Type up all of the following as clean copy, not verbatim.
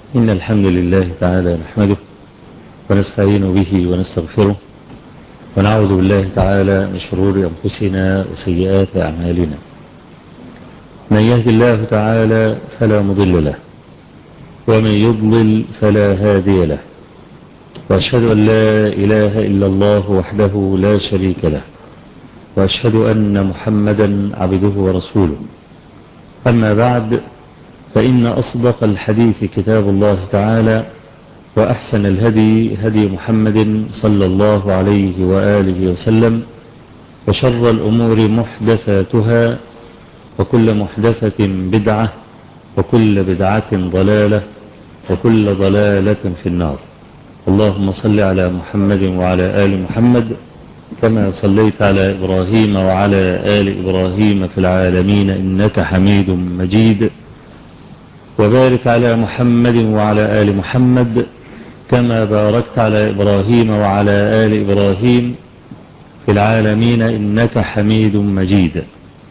إن الحمد لله تعالى نحمده ونستعين به ونستغفره ونعوذ بالله تعالى من شرور أنفسنا وسيئات أعمالنا. من يهد الله تعالى فلا مضل له ومن يضلل فلا هادي له، وأشهد أن لا إله إلا الله وحده لا شريك له، وأشهد أن محمدا عبده ورسوله. أما بعد، فإن أصدق الحديث كتاب الله تعالى، وأحسن الهدي هدي محمد صلى الله عليه وآله وسلم، وشر الأمور محدثاتها، وكل محدثة بدعة، وكل بدعة ضلالة، وكل ضلالة في النار. اللهم صل على محمد وعلى آل محمد كما صليت على إبراهيم وعلى آل إبراهيم في العالمين إنك حميد مجيد، وبارك على محمد وعلى آل محمد كما باركت على إبراهيم وعلى آل إبراهيم في العالمين إنك حميد مجيد.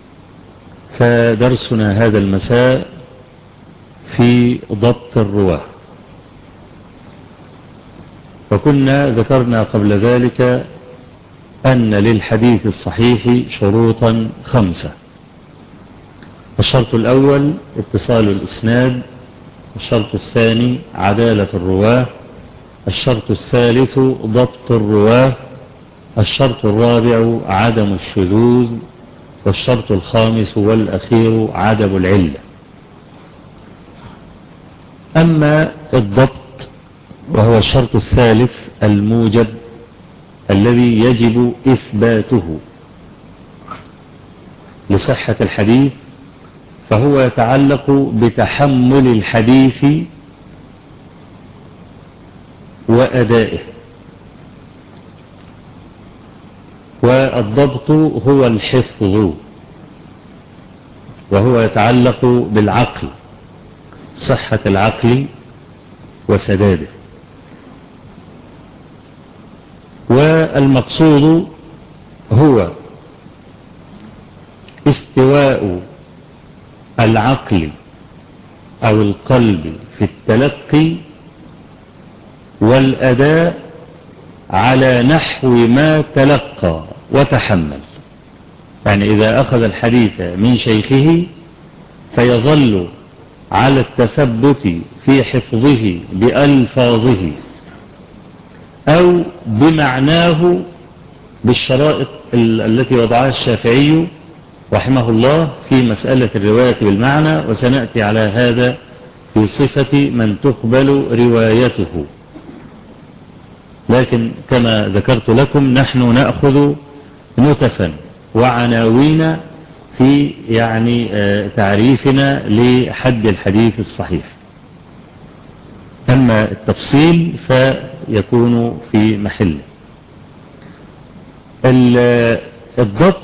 فدرسنا هذا المساء في ضبط الرواة، وكنا ذكرنا قبل ذلك أن للحديث الصحيح شروطا 5. الشرط الأول اتصال الإسناد، الشرط الثاني عدالة الرواة، الشرط الثالث ضبط الرواة، الشرط الرابع عدم الشذوذ، والشرط الخامس والأخير عدم العلة. أما الضبط وهو الشرط الثالث الموجب الذي يجب إثباته لصحة الحديث، فهو يتعلق بتحمل الحديث وأدائه. والضبط هو الحفظ، وهو يتعلق بالعقل، صحة العقل وسداده. والمقصود هو استواء العقل أو القلب في التلقي والأداء على نحو ما تلقى وتحمل. يعني إذا أخذ الحديث من شيخه فيظل على التثبت في حفظه بألفاظه أو بمعناه بالشرائط التي وضعها الشافعي رحمه الله في مسألة الرواية بالمعنى، وسنأتي على هذا في صفة من تقبل روايته. لكن كما ذكرت لكم نحن نأخذ نتفا وعناوين في تعريفنا لحد الحديث الصحيح. أما التفصيل فيكون في محله. الضبط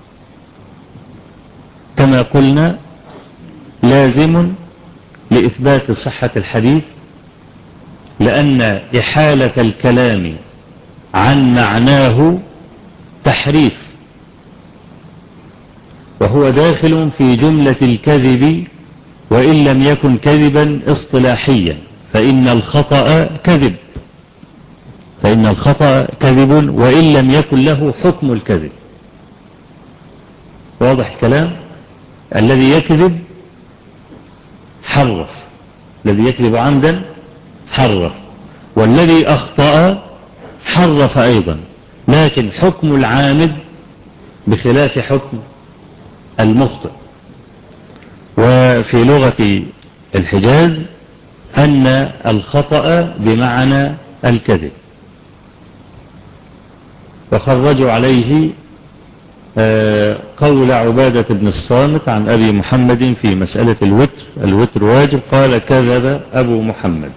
كما قلنا لازم لإثبات صحة الحديث، لأن إحالة الكلام عن معناه تحريف، وهو داخل في جملة الكذب وإن لم يكن كذبا اصطلاحيا، فإن الخطأ كذب، فإن الخطأ كذب وإن لم يكن له حكم الكذب. واضح الكلام؟ الذي يكذب حرف، الذي يكذب عمدا حرف، والذي أخطأ حرف أيضا، لكن حكم العامد بخلاف حكم المخطئ. وفي لغة الحجاز أن الخطأ بمعنى الكذب. وخرجوا عليه قول عبادة بن الصامت عن أبي محمد في مسألة الوتر واجب، قال كذب أبو محمد.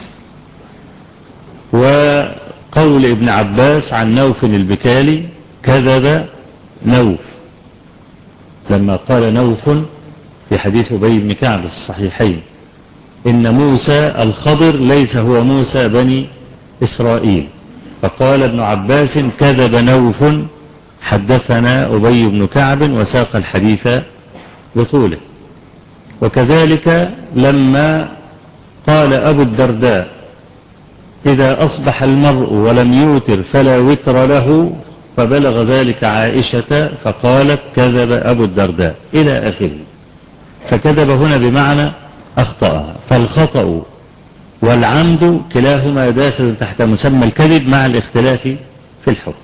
وقول ابن عباس عن نوف البكالي كذب نوف، لما قال نوف في حديث أبي بن كعب في الصحيحين إن موسى الخضر ليس هو موسى بني إسرائيل، فقال ابن عباس كذب نوف حدثنا أبي بن كعب، وساق الحديث بطوله. وكذلك لما قال أبو الدرداء: إذا أصبح المرء ولم يوتر فلا وتر له، فبلغ ذلك عائشة فقالت: كذب أبو الدرداء، إلى آخره. فكذب هنا بمعنى أخطأ، فالخطأ والعمد كلاهما داخل تحت مسمى الكذب مع الاختلاف في الحكم.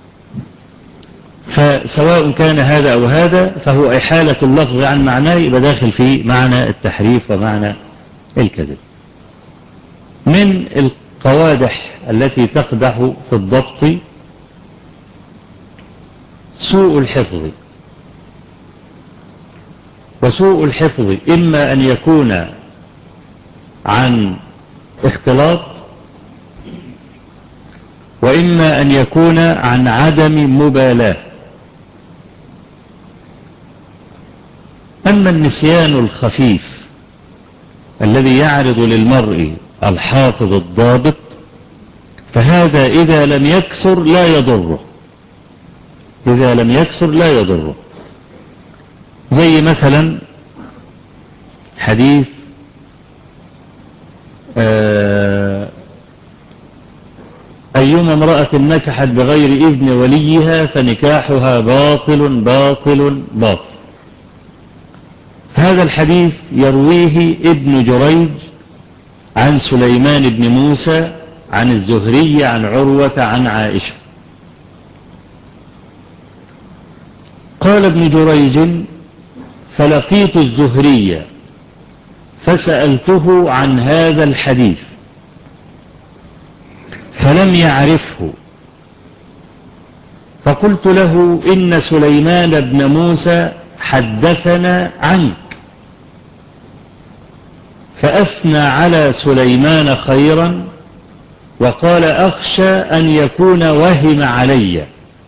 فسواء كان هذا أو هذا فهو إحالة اللفظ عن معناه، يبقى داخل في معنى التحريف ومعنى الكذب. من القوادح التي تقدح في الضبط سوء الحفظ. وسوء الحفظ إما أن يكون عن اختلاط، وإما أن يكون عن عدم مبالاة. أما النسيان الخفيف الذي يعرض للمرء الحافظ الضابط فهذا إذا لم يكثر لا يضره، إذا لم يكثر لا يضره. زي مثلا حديث أيما امرأة نكحت بغير إذن وليها فنكاحها باطل باطل باطل. هذا الحديث يرويه ابن جريج عن سليمان بن موسى عن الزهري عن عروة عن عائشة. قال ابن جريج: فلقيت الزهري فسألته عن هذا الحديث فلم يعرفه، فقلت له: إن سليمان بن موسى حدثنا عنك، فأثنى على سليمان خيرا وقال: أخشى أن يكون وهم علي.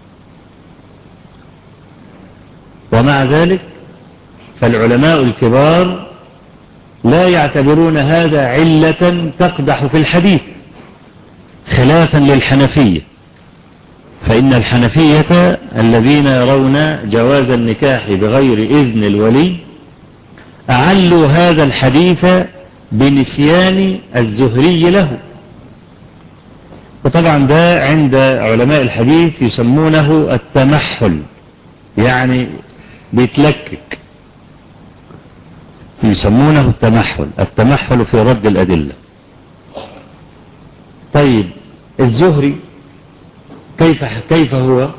ومع ذلك فالعلماء الكبار لا يعتبرون هذا علة تقدح في الحديث، خلافا للحنفية، فإن الحنفية الذين يرون جواز النكاح بغير إذن الولي أعلوا هذا الحديث بنسيان الزهري له. وطبعا ده عند علماء الحديث يسمونه التمحل، يعني بيتلكك، يسمونه التمحل في رد الأدلة. طيب الزهري كيف هو؟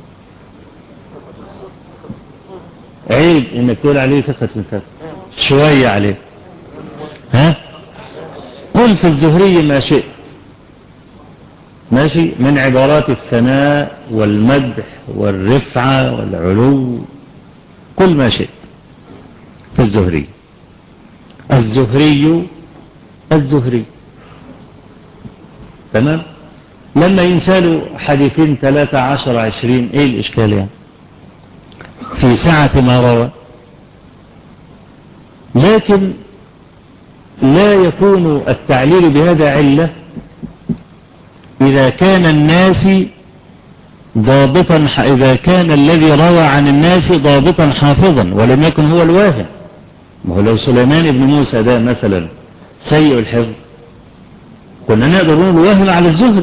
عيب انك تقول عليه ثقة مثال شوية عليه، ها؟ قل في الزهري ما شئت، ماشي، من عبارات الثناء والمدح والرفعة والعلو، قل ما شئت في الزهري. الزهري تمام. لما ينسالوا حديثين 3 10 20 ايه الاشكال يعني في سعة ما روى؟ لكن لا يكون التعليل بهذا علة إذا كان الناس ضابطا، إذا كان الذي روى عن الناس ضابطا حافظا ولم يكن هو الواهم. ما هو لو سليمان بن موسى ده مثلا سيء الحفظ كنا نقدر نقول واهم على الزهري،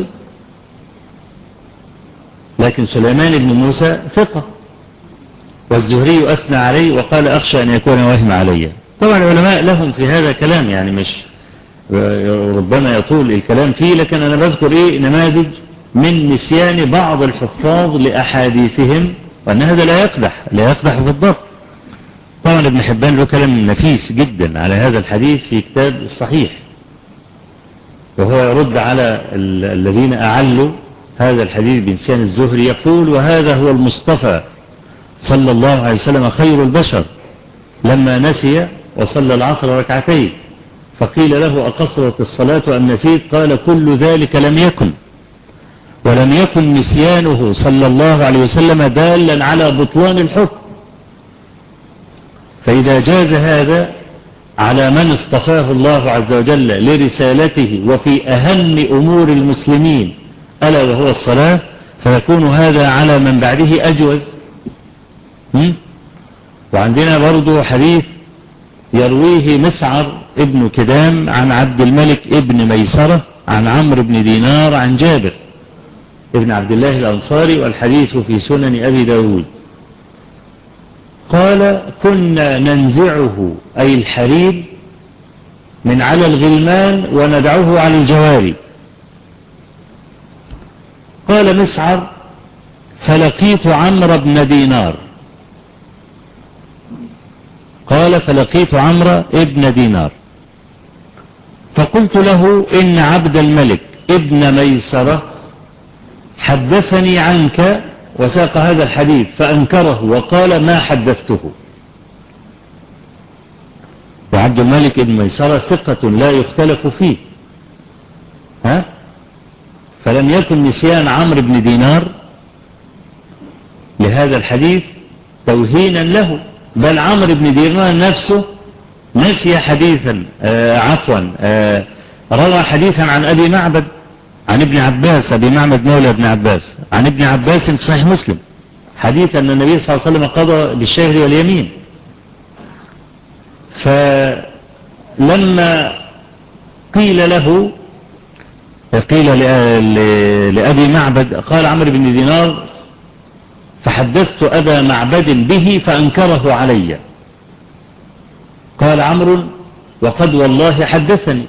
لكن سليمان بن موسى ثقة والزهري أثنى عليه وقال: أخشى أن يكون واهم علي. طبعا العلماء لهم في هذا كلام، يعني مش ربما يطول الكلام فيه، لكن أنا بذكر نماذج من نسيان بعض الحفاظ لأحاديثهم، وأن هذا لا يقدح في الضبط. طبعا ابن حبان له كلام نفيس جدا على هذا الحديث في كتاب الصحيح، وهو يرد على الذين أعلوا هذا الحديث بنسيان الزهري، يقول: وهذا هو المصطفى صلى الله عليه وسلم خير البشر لما نسي وصلى العصر ركعتين فقيل له: أقصرت الصلاة أم نسيت؟ قال: كل ذلك لم يكن، ولم يكن نسيانه صلى الله عليه وسلم دالا على بطلان الحكم. فإذا جاز هذا على من اصطفاه الله عز وجل لرسالته وفي أهم أمور المسلمين ألا وهو الصلاة، فيكون هذا على من بعده أجوز. وعندنا برضو حديث يرويه مسعر ابن كدام عن عبد الملك ابن ميسرة عن عمرو بن دينار عن جابر ابن عبد الله الأنصاري، والحديث في سنن أبي داود. قال كنا ننزعه أي الحرير من على الغلمان وندعه على الجواري. قال مسعر فلقيت عمرو بن دينار، قال فلقيت عمرو بن دينار فقلت له إن عبد الملك ابن ميسرة حدثني عنك، وساق هذا الحديث فأنكره وقال ما حدثته. وعبد الملك ابن ميسرة ثقة لا يختلف فيه، فلم يكن نسيان عمرو بن دينار لهذا الحديث توهينا له، بل عمرو بن دينار نفسه نسي حديثا روى حديثا عن أبي معبد عن ابن عباس، أبي معبد مولى ابن عباس، عن ابن عباس في صحيح مسلم، حديث أن النبي صلى الله عليه وسلم قضى بالشهر واليمين. فلما قيل له لأبي معبد قال عمرو بن دينار فحدثت أبا معبد به فأنكره علي. قال عمرو وقد والله حدثني.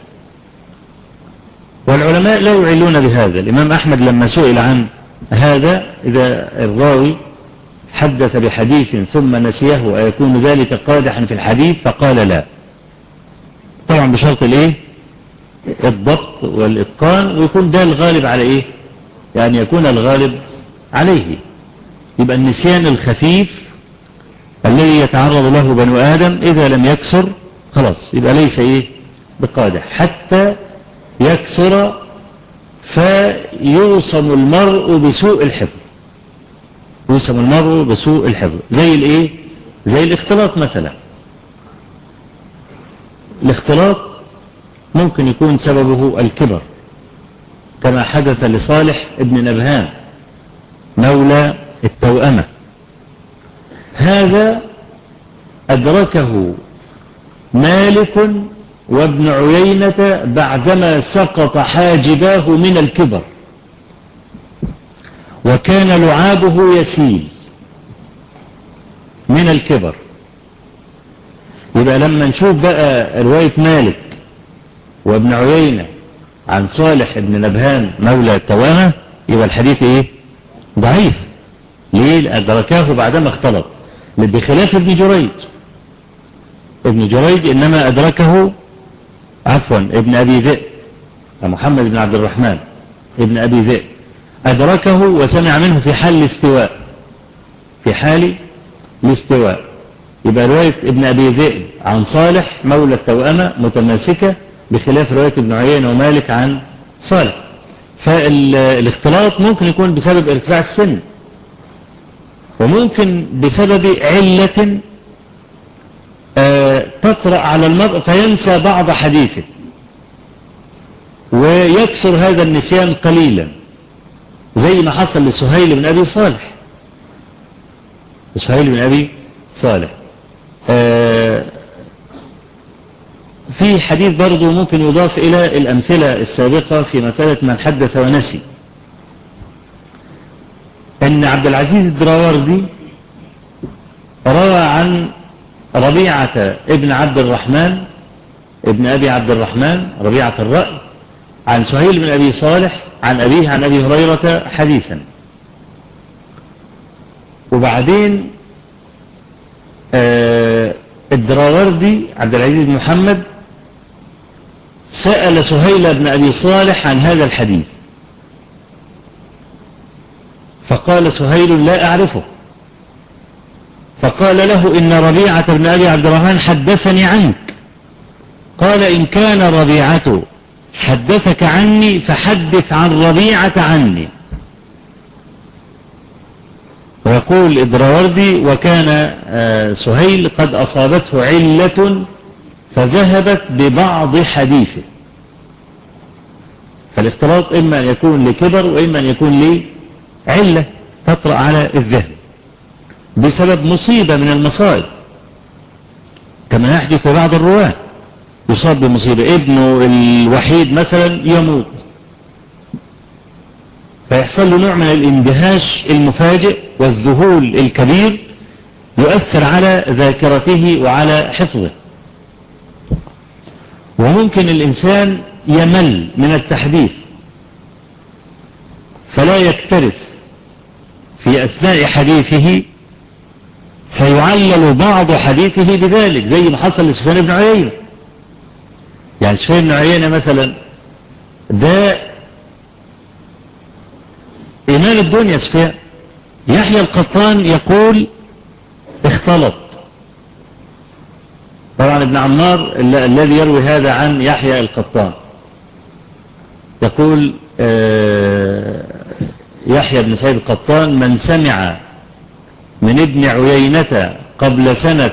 والعلماء لا يعلون بهذا. الإمام أحمد لما سئل عن هذا، إذا الراوي حدث بحديث ثم نسيه أيكون ذلك قادحا في الحديث؟ فقال لا، طبعا بشرط الضبط والإتقان، ويكون ده الغالب على يعني يكون الغالب عليه. يبقى النسيان الخفيف الذي يتعرض له بنو آدم إذا لم يكثر خلاص يبقى ليس بقادح، حتى يكثر فيوصم المرء بسوء الحفظ، يوصم المرء بسوء الحفظ. زي زي الاختلاط مثلا. الاختلاط ممكن يكون سببه الكبر، كما حدث لصالح ابن نبهان مولى التوأمة. هذا أدركه مالك وابن عيينة بعدما سقط حاجباه من الكبر، وكان لعابه يسيل من الكبر. يبقى لما نشوف بقى رواية مالك وابن عيينة عن صالح ابن نبهان مولى التوامة، يبقى الحديث ضعيف. ليه؟ أدركاه بعدما اختلط، بخلاف ابن جريج. ابن جريج إنما أدركه ابن أبي ذئب، محمد بن عبد الرحمن ابن أبي ذئب، أدركه وسمع منه في حال الاستواء، في حال الاستواء. يبقى رواية ابن أبي ذئب عن صالح مولى التوأمة متماسكة، بخلاف رواية ابن عيينة ومالك عن صالح. فالاختلاط ممكن يكون بسبب ارتفاع السن، وممكن بسبب علة تطرأ على المرء فينسى بعض حديثه، ويكسر هذا النسيان قليلا، زي ما حصل لسهيل بن أبي صالح. سهيل بن أبي صالح في حديث برضو ممكن يضاف إلى الأمثلة السابقة في مسألة من حدث ونسي، أن عبد العزيز الدراوردي روى عن ربيعة ابن عبد الرحمن ابن أبي عبد الرحمن ربيعة الرأي عن سهيل بن أبي صالح عن أبيه عن أبي هريرة حديثا. وبعدين الدراوردي عبد العزيز بن محمد سأل سهيل بن أبي صالح عن هذا الحديث، فقال سهيل لا أعرفه، فقال له إن ربيعة بن أبي عبد الرحمن حدثني عنك. قال إن كان ربيعة حدثك عني فحدث عن ربيعة عني. ويقول الدراوردي وكان سهيل قد أصابته علة فذهبت ببعض حديثه. فالاختلاط إما أن يكون لكبر وإما أن يكون لعلة تطرأ على الذهن بسبب مصيبة من المصائب، كما يحدث بعض الرواة يصاب بمصيبة، ابنه الوحيد مثلا يموت، فيحصل له نوع من الاندهاش المفاجئ والذهول الكبير يؤثر على ذاكرته وعلى حفظه. وممكن الإنسان يمل من التحديث فلا يكترث في أثناء حديثه، فيعلل بعض حديثه بذلك، زي ما حصل لسفيان بن عيينة. يعني سفيان بن عيينة مثلا ده إمام الدنيا سفيان. يحيى القطان يقول اختلط. طبعا ابن عمار الذي يروي هذا عن يحيى القطان يقول يحيى بن سعيد القطان: من سمع من ابن عيينة قبل سنة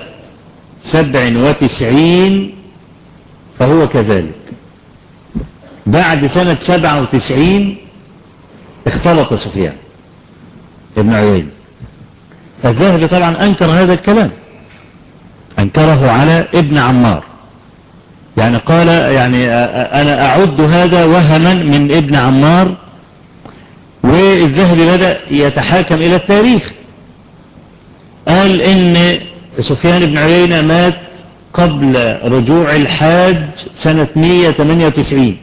97 فهو كذلك. بعد سنة 97 اختلط سفيان ابن عيينة. الذهبي طبعا أنكر هذا الكلام، أنكره على ابن عمار، يعني قال يعني أنا أعد هذا وهما من ابن عمار. والذهبي بدأ يتحاكم إلى التاريخ، قال إن سفيان بن عيينة مات قبل رجوع الحاج سنة 198،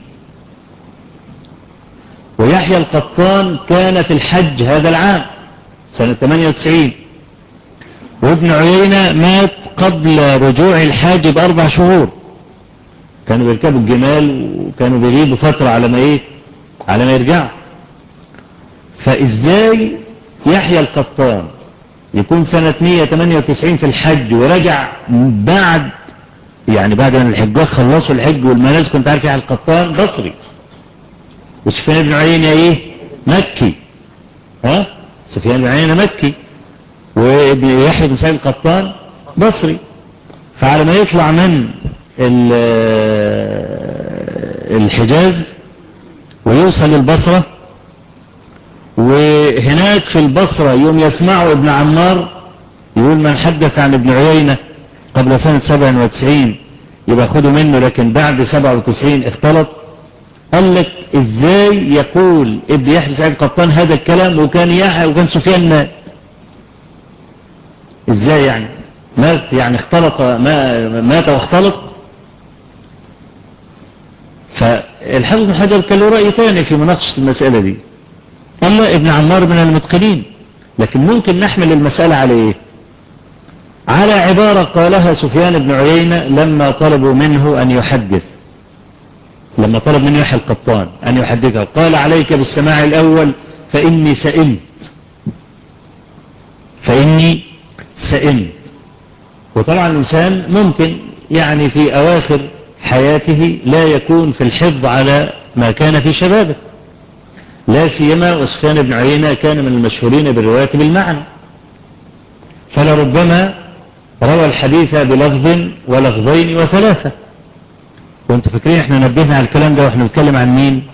ويحيى القطان كان في الحج هذا العام سنة 98، وابن عيينة مات قبل رجوع الحاج ب4 شهور. كانوا بيركبوا الجمال وكانوا بيغيبوا فترة على ما يرجعوا. فإزاي يحيى القطان يكون سنة 198 في الحج ورجع بعد ما الحجاج خلصوا الحج والمناسك؟ كنت عارف يحيى القطان بصري، وسفيان بن عيينة مكي. سفيان بن عيينة مكي، وابن يحيى بن سعيد القطان بصري. فعلى ما يطلع من الحجاز ويوصل للبصرة، وهناك في البصرة يوم يسمعوا ابن عمار يقول: من حدث عن ابن عيينة قبل سنة 97 يبقى خدوا منه، لكن بعد 97 اختلط. قال لك ازاي يقول ابن يحيى بن سعيد القطان هذا الكلام وكان سفيان مات؟ ازاي يعني مات؟ يعني اختلط، مات واختلط. فالحافظ بن حجر كان له رأي ثاني في مناقشة المسألة دي. قال لا، ابن عمار من المتقنين، لكن ممكن نحمل المسألة على ايه؟ على عبارة قالها سفيان بن عيينة لما طلبوا منه أن يحدث، لما طلب منه يحيى القطان أن يحدثه، قال: عليك بالسماع الأول فإني سئمت. وطبعا الإنسان ممكن يعني في أواخر حياته لا يكون في الحفظ على ما كان في شبابه، لا سيما وسفيان بن عيينة كان من المشهورين بالرواية بالمعنى، فلربما روى الحديث بلفظ ولفظين وثلاثة. وانتوا فاكرين احنا نبهنا على الكلام ده واحنا نتكلم عن مين؟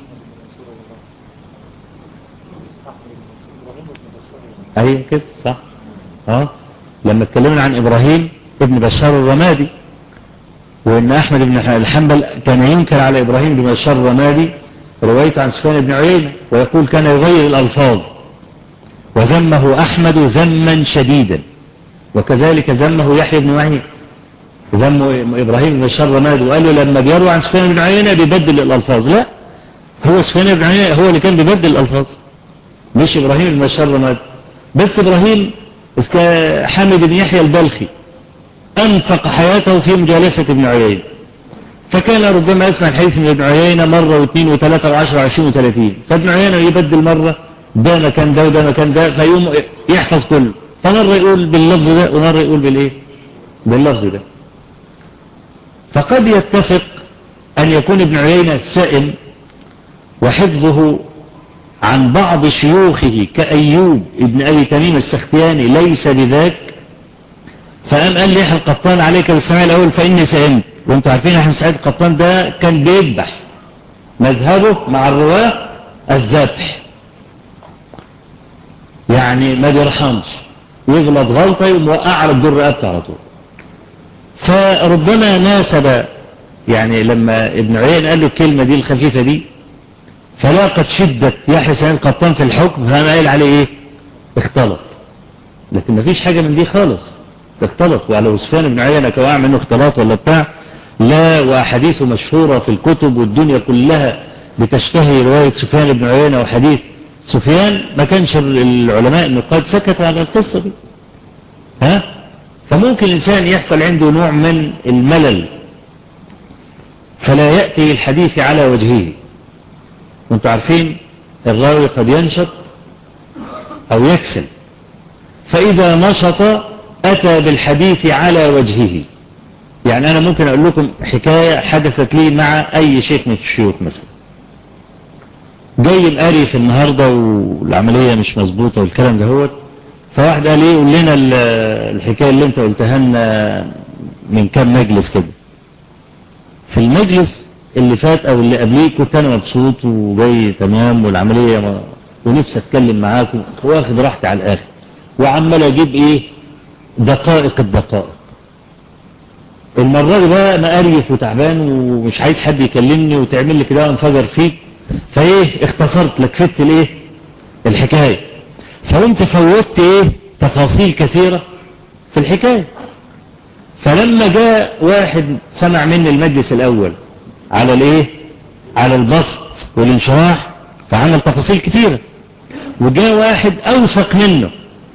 ايوه كده صح. لما اتكلمنا عن ابراهيم ابن بشار الرمادي، وان احمد بن الحنبل كان ينكر على ابراهيم بن بشار الرمادي روايته عن سفيان بن عيينة، ويقول كان يغير الالفاظ، وذمه احمد ذما شديدا، وكذلك ذمه يحيى بن معين، ذم ابراهيم بن بشار الرمادي، وقال له لما بيروي عن سفيان بن عيينة بيبدل الالفاظ. لا، هو سفيان بن عيينة هو اللي كان بيبدل الالفاظ، مش ابراهيم بن بشار الرمادي. بس ابراهيم حامد بن يحيى البلخي انفق حياته في مجالسة ابن عيينة، فكان ربما يسمع الحديث من ابن عيينة مرة واثنين وثلاثة وعشرة وعشرين وثلاثين، فابن عيينة يبدل مرة ده مكان ده وده مكان ده، فيقوم يحفظ كله، فمرة يقول باللفظ ده ومرة يقول باللفظ ده. فقد يتفق أن يكون ابن عيينة سائم وحفظه عن بعض شيوخه كأيوب ابن أبي تميم السختياني ليس بذاك، فقام قال لي يحيى القطان: عليك بالسماع الأول فإني سئمت. وانتوا عارفين احمد سعيد القطان ده كان بيذبح، مذهبه مع الرواة الذبح، يعني ما بيرحمش، يغلط غلطة يقوم وقع على الدر رقبته على طول. فربما ناسب يعني لما ابن عيينة قال له الكلمة دي الخفيفة دي فلاقت شدة يحيى سعيد القطان في الحكم، فأنا قايل عليه ايه؟ اختلط. لكن ما فيش حاجة من دي خالص، اختلط. وعلى سفيان بن عيينة كواع منه اختلاط ولا بتاع، لا، وأحاديثه مشهورة في الكتب والدنيا كلها بتشتهي رواية سفيان بن عيينة وحديث سفيان. ما كانش العلماء النقاد سكتوا على القصة دي. فممكن الإنسان يحصل عنده نوع من الملل فلا يأتي الحديث على وجهه. وانتم عارفين الراوي قد ينشط أو يكسل، فإذا نشط أتى بالحديث على وجهه. يعني أنا ممكن أقول لكم حكاية حدثت لي مع أي شيخ من الشيوخ مثلا. جاي مقاري في النهاردة والعملية مش مظبوطة والكلام ده هو، فواحد قال لي قول لنا الحكاية اللي انت قلتها لنا من كام مجلس كده. في المجلس اللي فات او اللي قبليه كنت انا مبسوط وجاي تمام والعملية ونفسي اتكلم معاكم واخد راحتي على الاخر، وعمال اجيب ايه دقائق الدقائق. المرة دي بقى انا قريف وتعبان ومش عايز حد يكلمني وتعمل لي كده انفجر فيك، فايه اختصرت لك فت الايه الحكاية، فقمت فوتت ايه تفاصيل كثيرة في الحكاية. فلما جاء واحد سمع مني المجلس الاول على الايه على البسط والانشراح فعمل تفاصيل كثيرة، وجاء واحد اوثق منه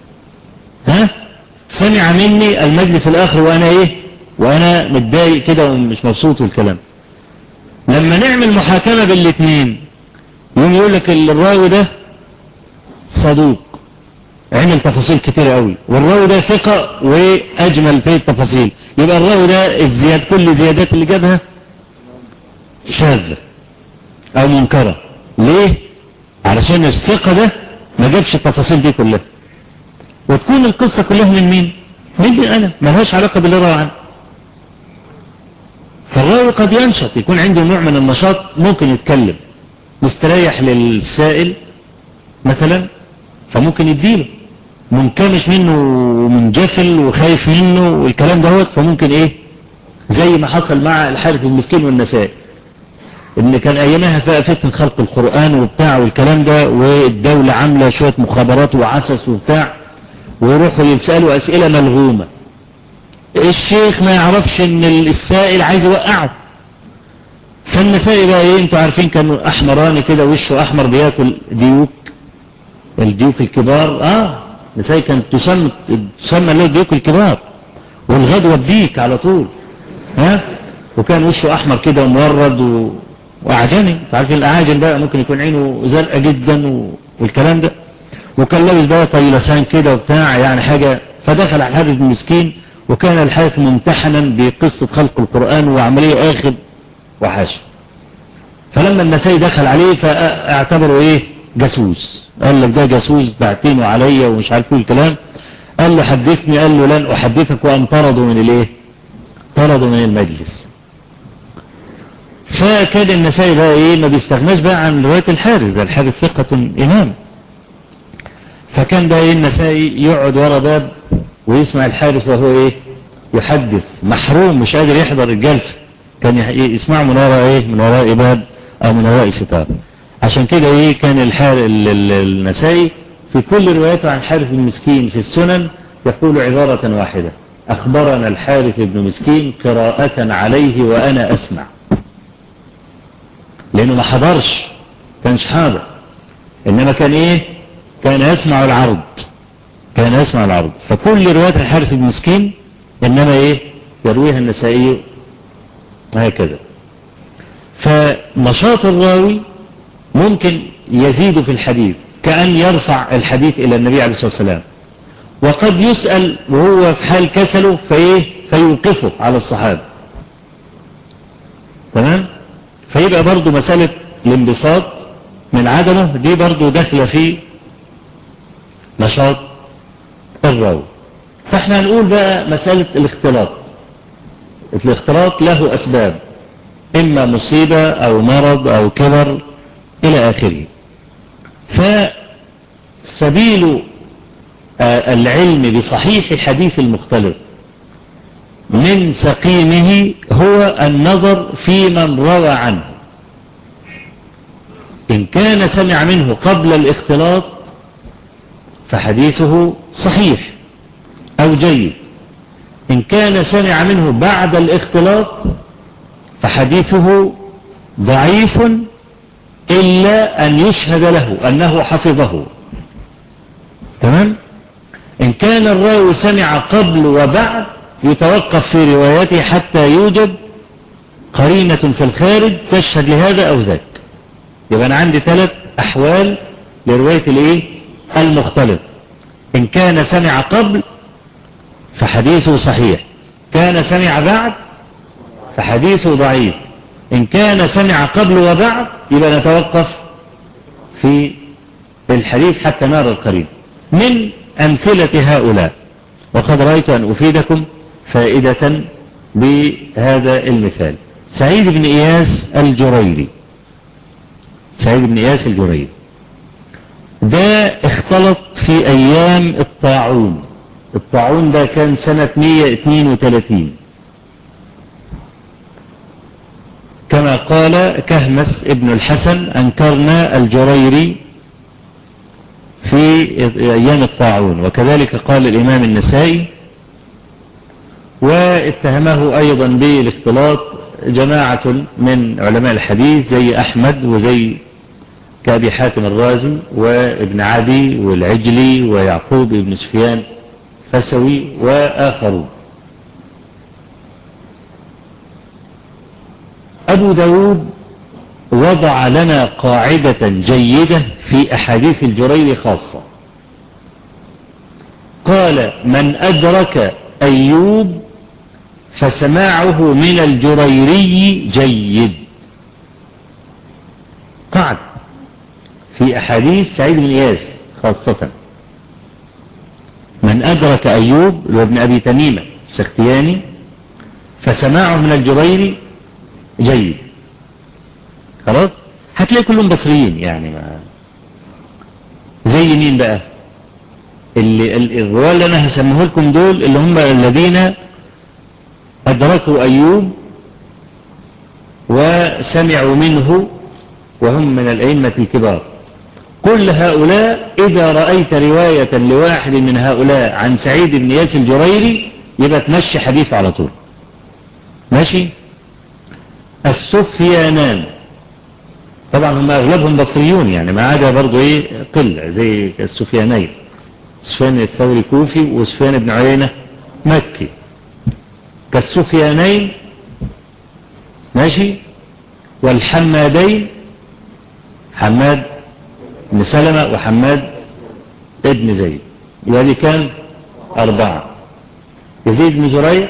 سمع مني المجلس الاخر وانا متضايق كده ومش مبسوط والكلام. لما نعمل محاكمة بالاثنين يوم يقول لك الراوي ده صدوق عمل تفاصيل كتير قوي، والراوي ده ثقة واجمل في التفاصيل، يبقى الراوي ده كل زيادات اللي جابها شاذة او منكرة. ليه؟ علشان الثقة ده ما جابش التفاصيل دي كلها، وتكون القصة كلها من مين؟ مني انا، ما لهاش علاقة باللي روى عنه. فالراوي قد ينشط، يكون عنده نوع من النشاط، ممكن يتكلم مستريح للسائل مثلا فممكن يديله، منكمش منه ومنجفل وخايف منه والكلام دوت، فممكن ايه زي ما حصل مع الحارث المسكين والنسائي، ان كان ايامها فتن خلق القرآن وبتاع والكلام ده، والدولة عاملة شوية مخابرات وعسس وبتاع، ويروحوا يسألوا اسئلة ملغومة، الشيخ ما يعرفش ان السائل عايز يوقعه. فالنسائي بقى ايه، انتوا عارفين كانوا احمراني كده وشه احمر بياكل الديوك الكبار. النسائي كانت تسمى له الديوك الكبار، والغدوة بديك على طول وكان وشه احمر كده ومورد واعجمي. عارفين الاعاجم بقى ممكن يكون عينه زرقاء جدا والكلام ده، وكان لابس بقى طيلسان كده وبتاع يعني حاجة. فدخل على الحارث المسكين، وكان الحارث ممتحنا بقصة خلق القرآن وعملية اخر وحاشا. فلما النسائي دخل عليه فاعتبره ايه جاسوس، قال لك ده جاسوس بعتينه عليا ومش عارف ايه الكلام. قال له حدثني، قال له لن احدثك، وان طردوا من الايه طردوا من المجلس. فكان النسائي بقى ايه ما بيستغناش بقى عن رواية الحارث، ده الحارث ثقة امام. فكان بقى ايه النسائي يقعد ورا باب ويسمع الحارث وهو ايه يحدث، محروم مش قادر يحضر الجلسة، كان يسمع من وراء من وراء باب او من وراء ستار. عشان كده ايه كان النسائي في كل روايته عن حارث بن مسكين في السنن يقول عبارة واحدة: اخبرنا الحارث بن مسكين قراءة عليه وانا اسمع. لانه ما حضرش، كانش حاضر، انما كان يسمع العرض، كان يسمع العرض. فكل رواية الحارث بن مسكين انما يرويها النسائي هكذا. فنشاط الراوي ممكن يزيد في الحديث، كأن يرفع الحديث إلى النبي عليه الصلاة والسلام، وقد يسأل وهو في حال كسله فيوقفه على الصحابة. تمام؟ فيبقى برضو مسألة الانبساط من عدمه دي برضو داخلة في نشاط الراوي. فاحنا هنقول بقى مسألة الاختلاط له أسباب، إما مصيبة أو مرض أو كبر إلى آخره. فسبيل العلم بصحيح حديث المختلط من سقيمه هو النظر في من روى عنه. إن كان سمع منه قبل الاختلاط فحديثه صحيح أو جيد. إن كان سمع منه بعد الاختلاط فحديثه ضعيف إلا أن يشهد له أنه حفظه. تمام؟ إن كان الراوي سمع قبل وبعد يتوقف في روايته حتى يوجد قرينة في الخارج تشهد لهذا أو ذاك. يبقى أنا عندي 3 أحوال لرواية المختلط. إن كان سمع قبل فحديثه صحيح، كان سمع بعد فحديثه ضعيف. إن كان سمع قبل وبعد يبقى نتوقف في الحديث حتى نرى القرين. من أمثلة هؤلاء، وقد رأيت أن أفيدكم فائدة بهذا المثال، سعيد بن إياس الجريري. سعيد بن إياس الجريري ده اختلط في أيام الطاعون. الطاعون ده كان سنة 132 كما قال كهمس ابن الحسن: أنكرنا الجريري في أيام الطاعون. وكذلك قال الإمام النسائي. واتهمه أيضا بالاختلاط جماعة من علماء الحديث زي أحمد وزي كأبي حاتم الرازي وابن عدي والعجلي ويعقوب بن سفيان فسوي وآخرون. أبو داود وضع لنا قاعدة جيدة في أحاديث الجريري خاصة. قال: من أدرك أيوب فسماعه من الجريري جيد. قاعدة في أحاديث سعيد بن إياس خاصة: من أدرك أيوب وابن أبي تميمة السختياني فسماعه من الجريري جيد. خلاص، هتلاقي كلهم بصريين يعني. ما زي مين بقى؟ الرواة اللي أنا هسميه لكم دول اللي هم الذين أدركوا أيوب وسمعوا منه وهم من الأئمة الكبار. كل هؤلاء إذا رأيت رواية لواحد من هؤلاء عن سعيد بن إياس الجريري يبقى تمشي حديث على طول. ماشي. السفيانان طبعا هم أغلبهم بصريون يعني، ما عدا برضو قلة زي السفيانين. سفيان الثوري كوفي وسفيان بن عيينة مكي. كالسفيانين ماشي. والحمادين، حماد بن سلمة وحماد ابن زيد، يبقى دي كان 4. يزيد بن زريع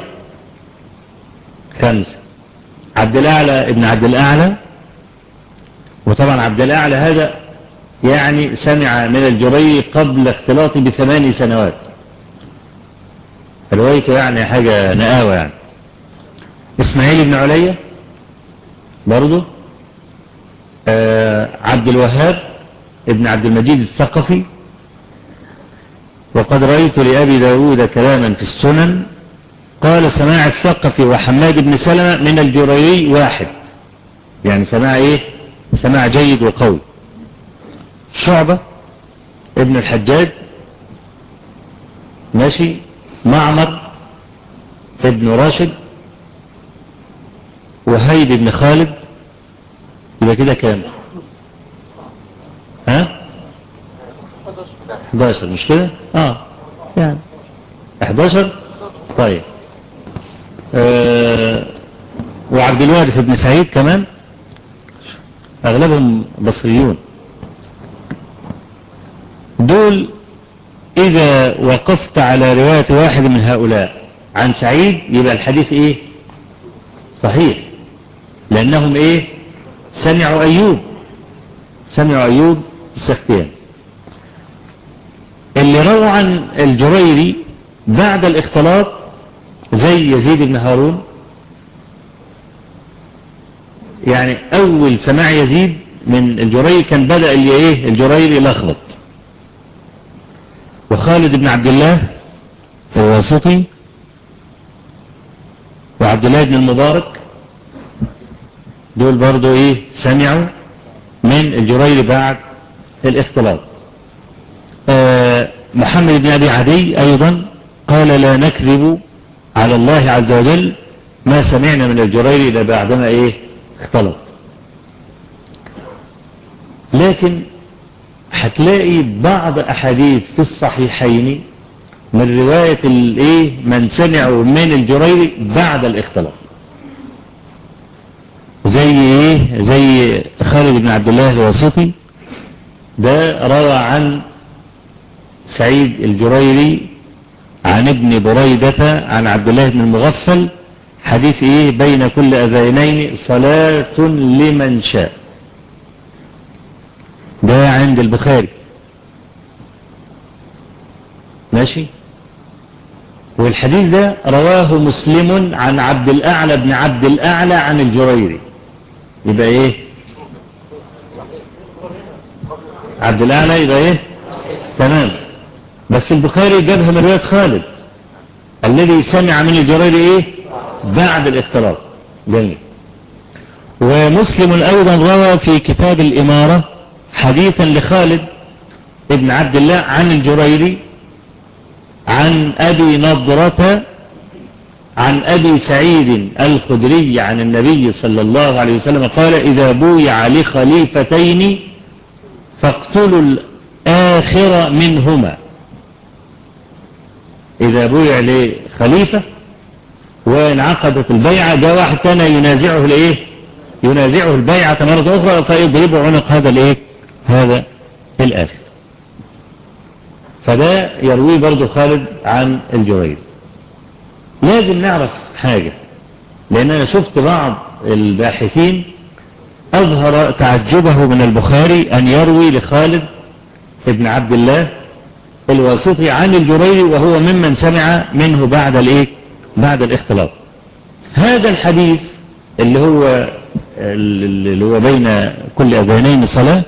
5. عبد الأعلى ابن عبد الأعلى، وطبعا عبد الأعلى هذا يعني سمع من الجريري قبل اختلاطه ب8 سنوات، روايته يعني حاجة نقاوة يعني. إسماعيل بن علية برضه. عبد الوهاب ابن عبد المجيد الثقفي. وقد رأيت لأبي داود كلاما في السنن قال: سماع الثقفي وحماد بن سلمة من الجريري 1، يعني سماع سماع جيد وقوي. شعبة ابن الحجاج ماشي. معمر ابن راشد. وهيب بن خالد. يبقى كده كام؟ 11 مش كده؟ يعني 11. طيب. وعبد الوارث بن سعيد كمان، أغلبهم بصريون. دول إذا وقفت على رواية واحد من هؤلاء عن سعيد يبقى الحديث صحيح، لأنهم سمعوا أيوب السختياني. اللي روى عن الجريري بعد الاختلاط زي يزيد بن هارون، يعني أول سماع يزيد من الجريري كان بدأ الجريري لخبط. وخالد بن عبد الله الواسطي وعبد الله بن المبارك، دول برضو ايه سمعوا من الجريري بعد الاختلاط. محمد بن أبي عدي أيضا قال لا نكذب على الله عز وجل ما سمعنا من الجريري إلا بعدما ايه اختلط. لكن هتلاقي بعض أحاديث في الصحيحين من رواية الايه من سمعوا من الجريري بعد الاختلاط، زي ايه زي خالد بن عبد الله الواسطي، ده روى عن سعيد الجريري عن ابن بريدة عن عبد الله بن المغفل حديث ايه بين كل اذانين صلاة لمن شاء، ده عند البخاري ماشي. والحديث ده رواه مسلم عن عبد الأعلى بن عبد الأعلى عن الجريري، يبقى ايه عبد الأعلى يبقى ايه تمام. بس البخاري جابها من رواية خالد الذي سمع من الجريري ايه بعد الاختلاط. جميل. ومسلم أيضا روى في كتاب الإمارة حديثا لخالد ابن عبد الله عن الجريري عن أبي نضرة عن أبي سعيد الخدري عن النبي صلى الله عليه وسلم قال إذا بويع لخليفتين فاقتلوا الآخر منهما. إذا بويع لخليفة وانعقدت البيعة جاء واحد كان ينازعه الايه ينازعه البيعة مرة أخرى فيضرب عنق هذا الايه هذا الآخر. فده يرويه برضو خالد عن الجريري. لازم نعرف حاجة، لأن أنا شفت بعض الباحثين أظهر تعجبه من البخاري أن يروي لخالد ابن عبد الله الواسطي عن الجريري وهو ممن سمع منه بعد الايه بعد الاختلاط. هذا الحديث اللي هو بين كل أذانين صلاة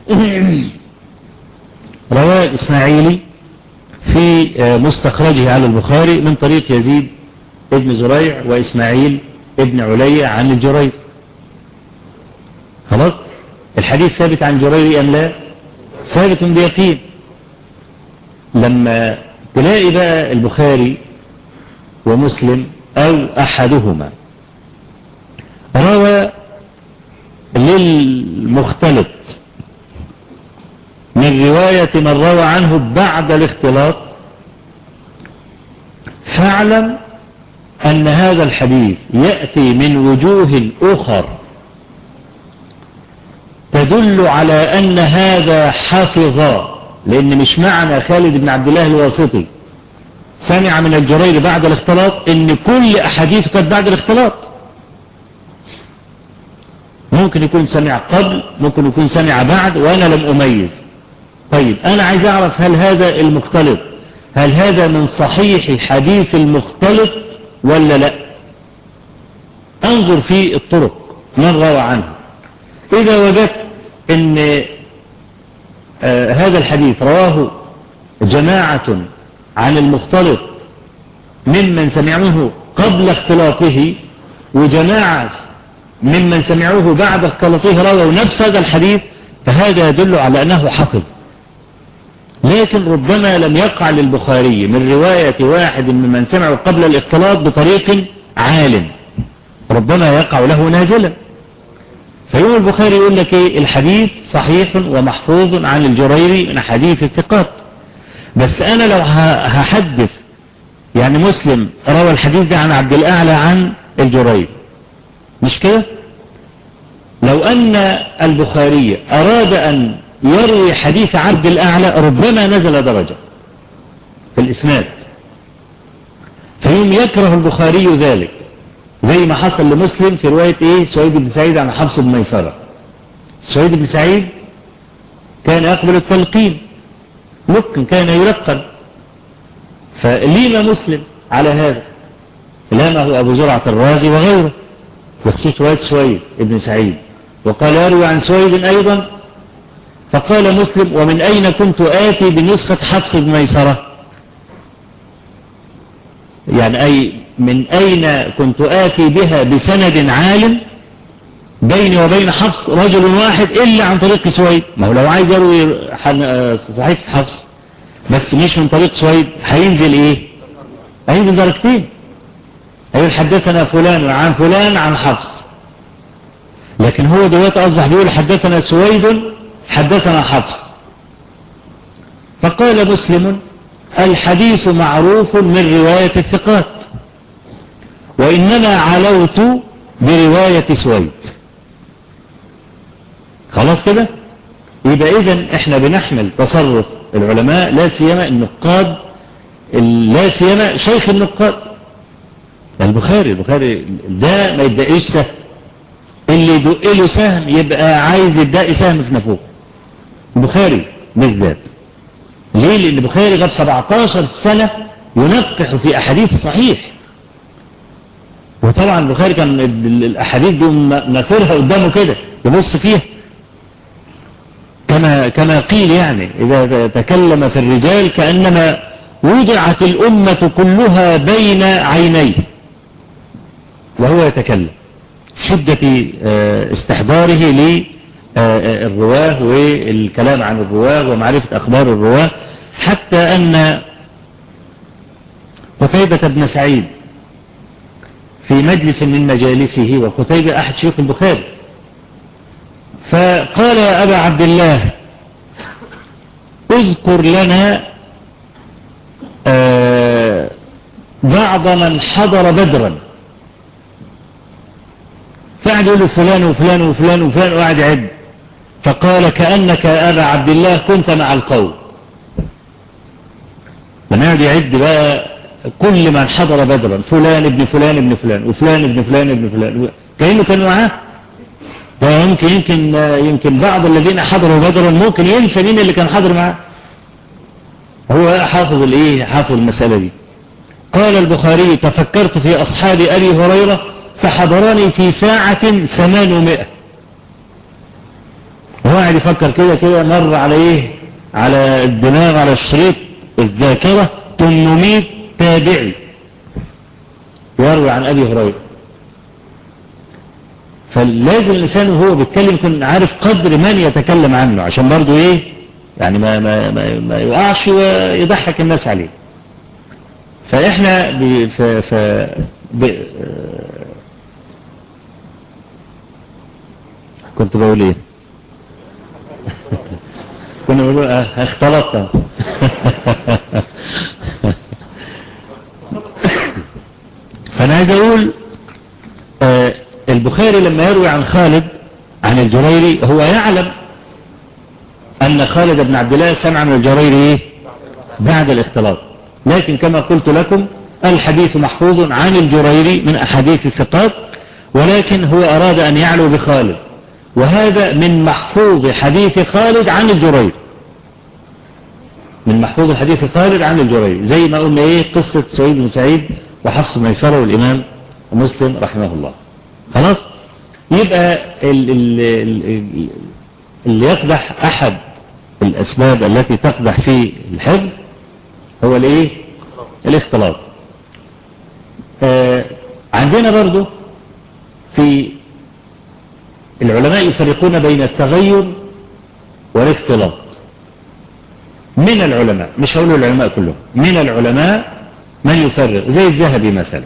رواه إسماعيلي في مستخرجه على البخاري من طريق يزيد ابن زريع وإسماعيل ابن علي عن الجريري. خلاص الحديث ثابت عن الجريري أم لا؟ ثابت بيقين. لما تلاقي بقى البخاري ومسلم أو أحدهما روى للمختلط من رواية من روى عنه بعد الاختلاط، فاعلم أن هذا الحديث يأتي من وجوه أخر تدل على أن هذا حفظ. لأن مش معنى خالد بن عبد الله الواسطي سمع من الجريري بعد الاختلاط إن كل أحاديثه كانت بعد الاختلاط. ممكن يكون سمع قبل، ممكن يكون سمع بعد، وأنا لم أميز. طيب أنا عايز أعرف هل هذا المختلط هل هذا من صحيح حديث المختلط ولا لا؟ أنظر في الطرق من روى عنه. إذا وجدت أن هذا الحديث رواه جماعة عن المختلط ممن سمعوه قبل اختلاطه وجماعة ممن سمعوه بعد اختلاطه رووا نفس هذا الحديث، فهذا يدل على أنه حفظ. لكن ربما لم يقع للبخاري من رواية واحد ممن سمعوا قبل الاختلاط بطريق عال، ربما يقع له نازلا. فيوم البخاري يقول لك ايه الحديث صحيح ومحفوظ عن الجريري من حديث الثقات. بس انا لو هحدث يعني مسلم روى الحديث ده عن عبد الأعلى عن الجريري مش كده؟ لو أن البخاري أراد أن يروي حديث عبد الأعلى ربما نزل درجة في الإسناد، فيوم يكره البخاري ذلك زي ما حصل لمسلم في رواية ايه سعيد بن سعيد عن حفص بن ميسرة. سعيد بن سعيد كان يقبل التلقين، ممكن كان يلقن، فلينا مسلم على هذا لامه أبو زرعة الرازي وغيره بخصوص رواية سعيد بن سعيد، وقال يروي عن سعيد أيضا، فقال مسلم ومن أين كنت آتي بنسخة حفص بن ميسرة، يعني أي من أين كنت آتي بها بسند عالم بيني وبين حفص رجل واحد إلا عن طريق سويد. ما هو لو عايز يروي صحيفة حفص بس مش من طريق سويد هينزل إيه؟ هينزل درجتين. هيقول حدثنا فلان عن فلان عن حفص، لكن هو دلوقتي أصبح بيقول حدثنا سويد حدثنا حفص. فقال مسلم: الحديث معروف من رواية الثقات، وإنما علوت برواية سويد. خلاص كده؟ يبقى إذن إحنا بنحمل تصرف العلماء، لا سيما النقاد، لا سيما شيخ النقاد البخاري ده ما يدقيش سهم، اللي يدق له سهم يبقى عايز يدقي سهم في نافوخ. البخاري بالذات ليه؟ لأن البخاري غاب 17 سنة ينقح في أحاديث صحيح، وطبعا البخاري كان الأحاديث دي نافرها قدامه كده يبص فيها، كما قيل يعني إذا تكلم في الرجال كأنما وضعت الأمة كلها بين عينيه وهو يتكلم، شدة استحضاره للرواه والكلام عن الرواه ومعرفة أخبار الرواه، حتى أن قتيبة بن سعيد في مجلس من مجالسه، وقتيبة أحد شيوخ البخاري، فقال يا أبا عبد الله اذكر لنا بعض من حضر بدرا. فقعد يقول فلان وفلان وفلان وفلان وقعد يعد، فقال كأنك يا أبا عبد الله كنت مع القوم. لما يقعد يعد بقى كل من حضر بدرا، فلان ابن فلان ابن فلان وفلان ابن فلان ابن فلان، كأنه كان معاه. يمكن بعض الذين حضروا بدرا ممكن ينسى مين اللي كان حاضر معاه. هو حافظ حافظ المسألة دي. قال البخاري تفكرت في أصحاب أبي هريرة فحضرني في ساعة 800. هو قاعد يفكر كده مر على على الدماغ، على الشريط الذاكرة 800 تابعي يروي عن أبي هريرة. فلازم الإنسان وهو بيتكلم يكون عارف قدر من يتكلم عنه، عشان برضه يعني ما يقعش ويضحك الناس عليه. فإحنا كنت بقول كنا بقول اختلطت. فأنا عايز أقول البخاري لما يروي عن خالد عن الجريري هو يعلم أن خالد بن عبد الله سمع من الجريري بعد الاختلاط، لكن كما قلت لكم الحديث محفوظ عن الجريري من أحاديث الثقات، ولكن هو أراد أن يعلو بخالد، وهذا من محفوظ حديث خالد عن الجريري، من محفوظ حديث خالد عن الجريري، زي ما قلنا قصة سعيد بن سعيد وحفص ميسرة والإمام مسلم رحمه الله. خلاص، يبقى اللي يقدح أحد الأسباب التي تقدح في الحفظ هو الاختلاط. عندنا برضو في العلماء يفرقون بين التغير والاختلاط. من العلماء، مش هقول العلماء كلهم، من العلماء من يفرق زي الذهبي مثلا،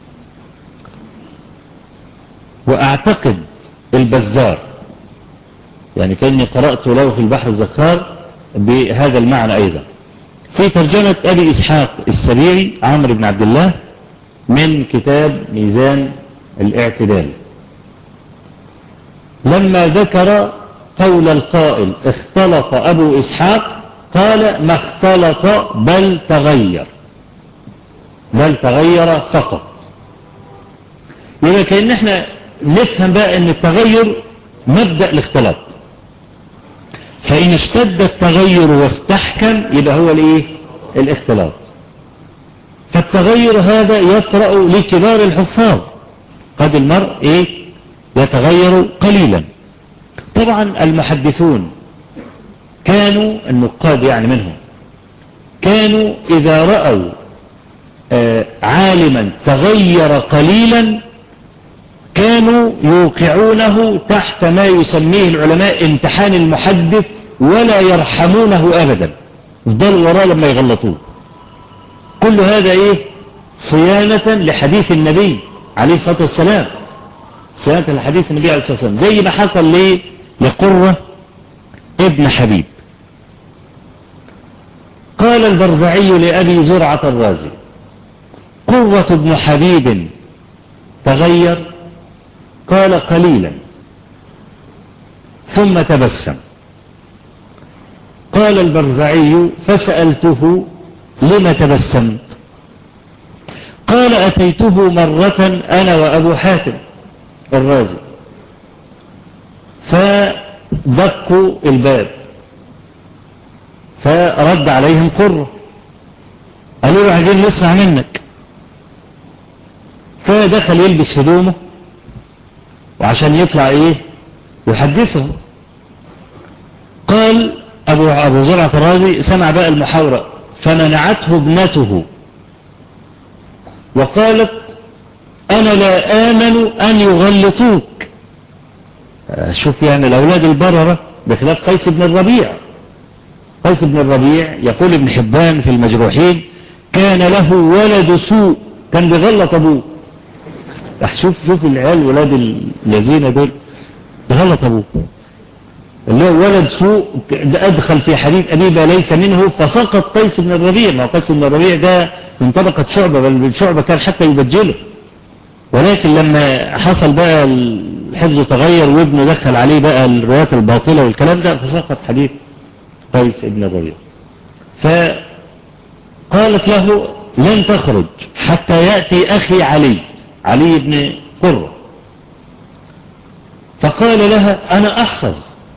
وأعتقد البزار، يعني كأني قرأت له في البحر الزخار بهذا المعنى أيضا، في ترجمة أبي إسحاق السبيعي عمرو بن عبد الله من كتاب ميزان الاعتدال، لما ذكر قول القائل اختلط أبو إسحاق قال ما اختلط بل تغير فقط. يبقى كأن احنا نفهم بقى ان التغير مبدأ الاختلاط، فإن اشتد التغير واستحكم يبقى هو الاختلاط. فالتغير هذا يقرأ لكبار الحفاظ، قد المرء يتغير قليلا. طبعا المحدثون كانوا النقاد يعني منهم، كانوا إذا رأوا عالما تغير قليلا كانوا يوقعونه تحت ما يسميه العلماء امتحان المحدث ولا يرحمونه أبدا، يفضلوا وراه لما يغلطوه. كل هذا إيه؟ صيانة لحديث النبي عليه الصلاة والسلام، صيانة لحديث النبي عليه الصلاة والسلام، زي ما حصل لقرة ابن حبيب. قال البرزعي لأبي زرعة الرازي: قرة ابن حبيب تغير؟ قال: قليلا، ثم تبسم. قال البرزعي: فسألته: لم تبسمت؟ قال: أتيته مرة أنا وأبو حاتم الرازي فدقوا الباب، فرد عليهم قرة، قالوا له: عايزين نسمع منك. فدخل يلبس هدومه وعشان يطلع ايه يحدثهم. قال أبو زرعة الرازي: سمع بقى المحاورة، فمنعته ابنته وقالت: أنا لا آمن أن يغلطوك. شوف يعني الأولاد البررة، بخلاف قيس بن الربيع. قيس بن الربيع يقول ابن حبان في المجروحين: كان له ولد سوء، كان بيغلط أبوه. شوف العيال ولاد الذين دول بيغلط أبوه، اللي هو ولد سوء ده أدخل في حديث أبي ما ليس منه فسقط قيس بن الربيع. ما قيس بن الربيع ده من طبقة شعبة، بل شعبة كان حتى يبجله، ولكن لما حصل بقى الحفظ تغير وابنه دخل عليه بقى الروايات الباطلة والكلام ده فسقط حديث قيس بن الربيع. فقالت له: لن تخرج حتى يأتي أخي علي بن قرة. فقال لها: أنا أحفظ،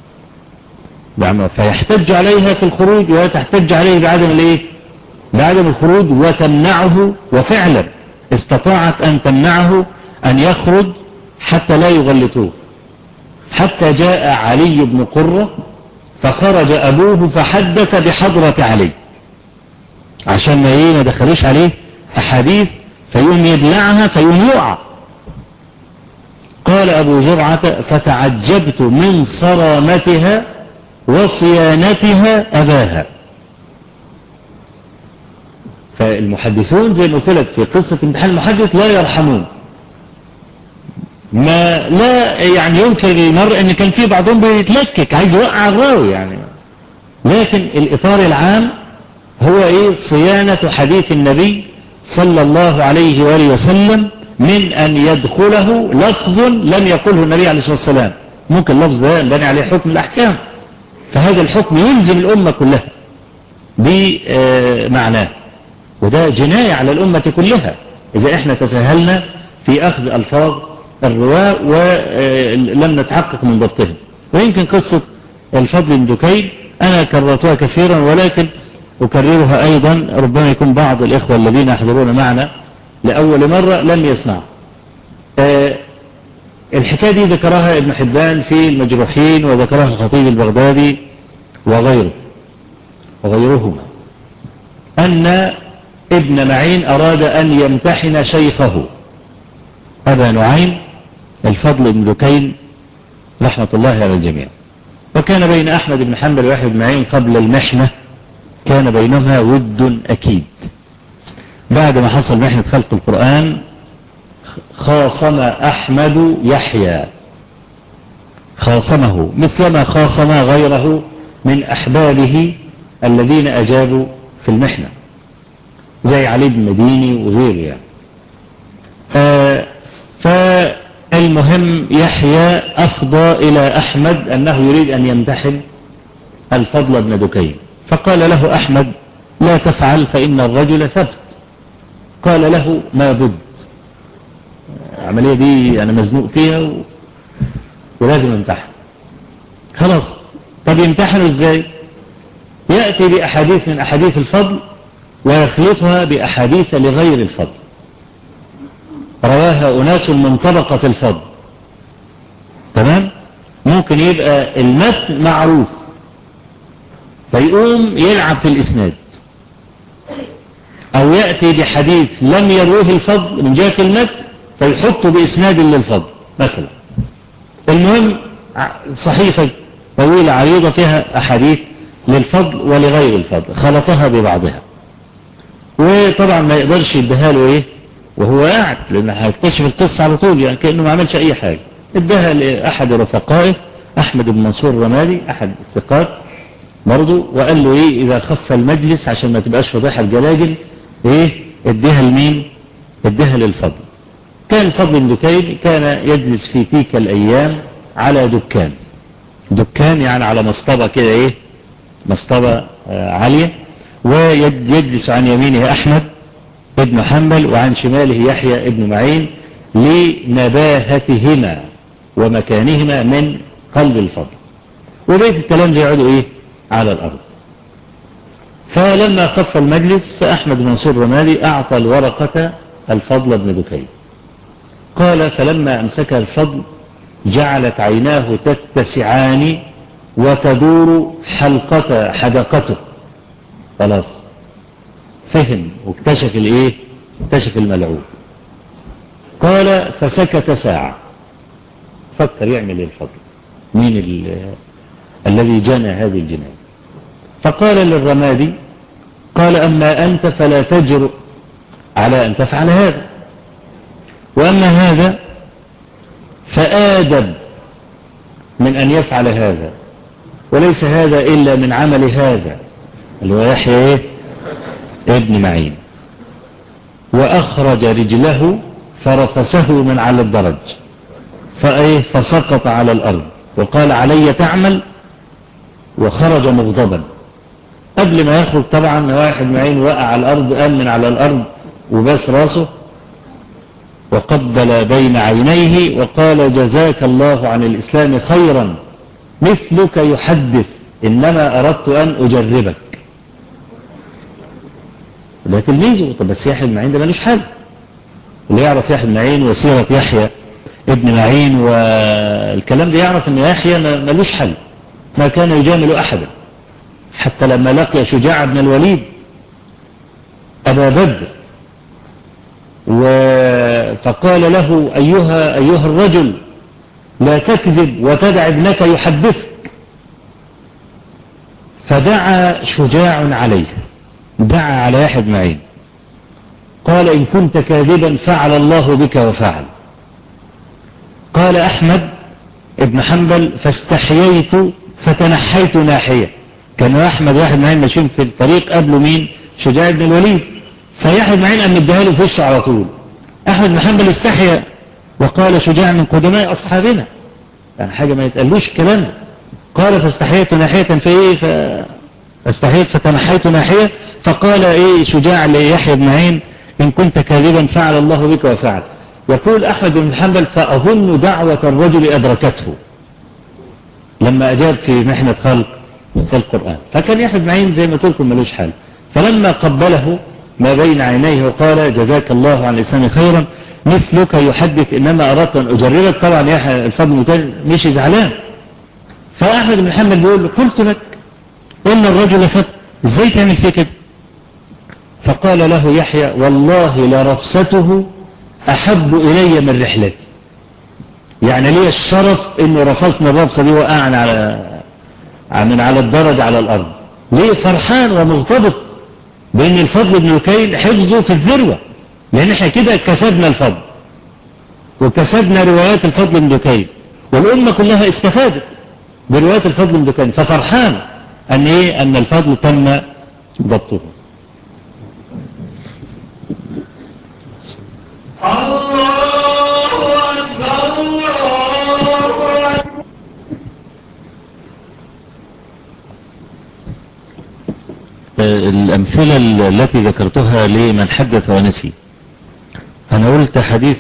فيحتج عليها في الخروج وهي تحتج عليه بعدم الخروج وتمنعه، وفعلا استطاعت أن تمنعه أن يخرج حتى لا يغلطوه، حتى جاء علي بن قرة فخرج أبوه فحدث بحضرة علي عشان ما دخلوش عليه أحاديث فيقوم يبلعها فيقوم يقع. قال أبو زرعة: فتعجبت من صرامتها وصيانتها أباها. فالمحدثون زي ما قلت لك في قصة امتحان المحدث لا يرحمون، ما لا يعني يمكن للمرء ان كان في بعضهم بيتلكك عايز يوقع الراوي يعني، لكن الإطار العام هو صيانة حديث النبي صلى الله عليه وآله وسلم من أن يدخله لفظ لم يقله النبي عليه الصلاة والسلام. ممكن لفظ ده ينبني عليه حكم الأحكام، فهذا الحكم يلزم الأمة كلها بمعناه، وده جناية على الأمة كلها إذا احنا تساهلنا في أخذ ألفاظ الرواة ولم نتحقق من ضبطهم. ويمكن قصة الفضل بن دكين أنا كررتها كثيرا ولكن أكررها أيضا، ربما يكون بعض الإخوة الذين يحضرون معنا لأول مرة لم يسمع. الحكاية دي ذكرها ابن حبان في المجروحين، وذكرها الخطيب البغدادي وغيرهما، أن ابن معين أراد أن يمتحن شيخه أبا نعيم الفضل بن دكين رحمة الله على الجميع. وكان بين أحمد بن حنبل ويحيى بن معين قبل المحنة كان بينهما ود أكيد. بعد ما حصل محنة خلق القرآن خاصم أحمد يحيى، خاصمه مثلما خاصم غيره من أحبابه الذين أجابوا في المحنة زي علي بن مديني وغيره يعني. فالمهم يحيى أفضى إلى أحمد أنه يريد أن يمتحن الفضل بن دكين، فقال له أحمد: لا تفعل فإن الرجل ثبت. قال له: ما بد، العملية دي أنا مزنوق فيها ولازم امتحن. خلاص، طب يمتحنوا ازاي؟ يأتي بأحاديث من أحاديث الفضل ويخلطها بأحاديث لغير الفضل رواها أناس من طبقة الفضل، تمام؟ ممكن يبقى المتن معروف فيقوم يلعب في الإسناد، أو يأتي بحديث لم يروه الفضل من جهة المتن فيحطه بإسناد للفضل مثلا. المهم صحيفة طويلة عريضة فيها أحاديث للفضل ولغير الفضل خلطها ببعضها، وطبعا ما يقدرش يديها له ايه وهو قاعد، لأنه هيكتشف القصة على طول يعني كأنه ما عملش أي حاجة. اداها لأحد رفقائه أحمد بن منصور الرمادي أحد الثقات برضه، وقال له ايه إذا خف المجلس عشان ما تبقاش فضيحة الجلاجل ايه اديها لمين؟ اديها للفضل. كان الفضل بن دكين كان يجلس في تلك الأيام على دكان يعني على مصطبة كده ايه مصطبة عالية، ويجلس عن يمينه أحمد ابن حنبل وعن شماله يحيى ابن معين لنباهتهما ومكانهما من قلب الفضل، وبيت التلامذة يقعدوا ايه على الأرض. فلما خف المجلس فأحمد بن منصور الرمادي أعطى الورقة الفضل بن دكين. قال فلما أمسكها الفضل جعلت عيناه تتسعان وتدور حدقته. خلاص فهم واكتشف الايه اكتشف الملعوب. قال فسكت ساعة فكر يعمل الفضل مين الذي جنى هذه الجناية. فقال للرمادي قال أما أنت فلا تجرؤ على أن تفعل هذا، وأما هذا فآدب من أن يفعل هذا، وليس هذا إلا من عمل هذا اللي هو يحيى إيه؟ ابن معين. وأخرج رجله فرفسه من على الدرج فسقط على الأرض وقال علي تعمل، وخرج مغضبا. قبل ما يخرج طبعا واحد معين وقع على الأرض قام من على الأرض وباس راسه وقبل بين عينيه وقال جزاك الله عن الإسلام خيرا مثلك يحدث إنما أردت أن أجربك. ده تلميذه. طب بس يحيى بن معين ده ملوش حل، اللي يعرف يحيى بن معين وسيرة يحيى ابن معين والكلام ده يعرف ان يحيى ملوش حل، ما كان يجامل أحدا حتى لما لقي شجاع بن الوليد أبا بدر فقال له أيها الرجل لا تكذب وتدع ابنك يحدثك. فدعا شجاع عليه، دعا على يحيى بن معين قال إن كنت كاذبا فعل الله بك وفعل. قال أحمد ابن حنبل فاستحييت فتنحيت ناحية. كان أحمد ويحيى بن معين ماشيين في الطريق قبله مين؟ شجاع بن الوليد. فيحيى بن معين قام مديها له في وشه على طول. أحمد بن حنبل استحيا وقال شجاع من قدماء أصحابنا، يعني حاجة ما يتقالوش الكلام ده. قال فاستحييت ناحية فاستحييت فتنحيت ناحية. فقال ايه شجاع ليحيى بن معين إن كنت كاذبا فعل الله بك وفعل. يقول أحمد بن حنبل فأظن دعوة الرجل أدركته لما أجاب في محنة خلق القرآن. فكان يحيى بن معين زي ما قلت لكم ملوش حل. فلما قبله ما بين عينيه وقال جزاك الله عن الإسلام خيرا مثلك يحدث إنما أردت أن أجربك. طبعا يحيى الفضل كان مش زعلان. فأحمد بن حنبل بيقول له قلت لك إن الرجل ثبت إزاي تعمل فيه كده؟ فقال له يحيى والله لرفسته أحب إلي من رحلتي، يعني لي الشرف إنه رفسنا الرفسة دي وقعنا من على الدرج على الأرض. ليه؟ فرحان ومغتبط بأن الفضل بن دكين حفظه في الذروة، لأن احنا كده كسبنا الفضل وكسبنا روايات الفضل بن دكين والأمة كلها استفادت بروايات الفضل بن دكين. ففرحان أن الفضل تم ضبطه. الأمثلة التي ذكرتها لمن حدث ونسي، أنا قلت حديث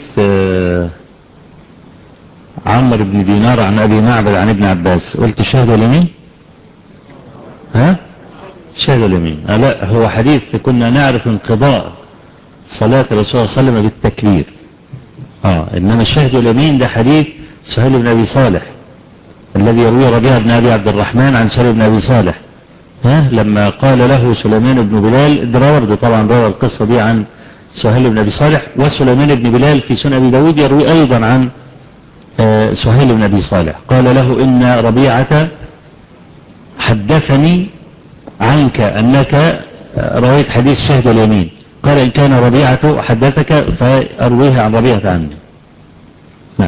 عمرو بن دينار عن أبي معبد عن ابن عباس، قلت شهد اليمين شهد اليمين لا، هو حديث كنا نعرف انقضاء صلاة الرسول صلى الله عليه وسلم بالتكبير. إنما الشهد اليمين ده حديث سهيل بن أبي صالح الذي يروي ربيعة بن أبي عبد الرحمن عن سهيل بن أبي صالح لما قال له سليمان بن بلال، الدراوردي طبعا روى القصة دي عن سهيل بن أبي صالح، وسليمان بن بلال في سنن أبي داود يروي أيضا عن سهيل بن أبي صالح. قال له إن ربيعة حدثني عنك أنك رويت حديث شهد اليمين. قال إن كان ربيعة حدثك فأرويها عن ربيعة عني. نعم.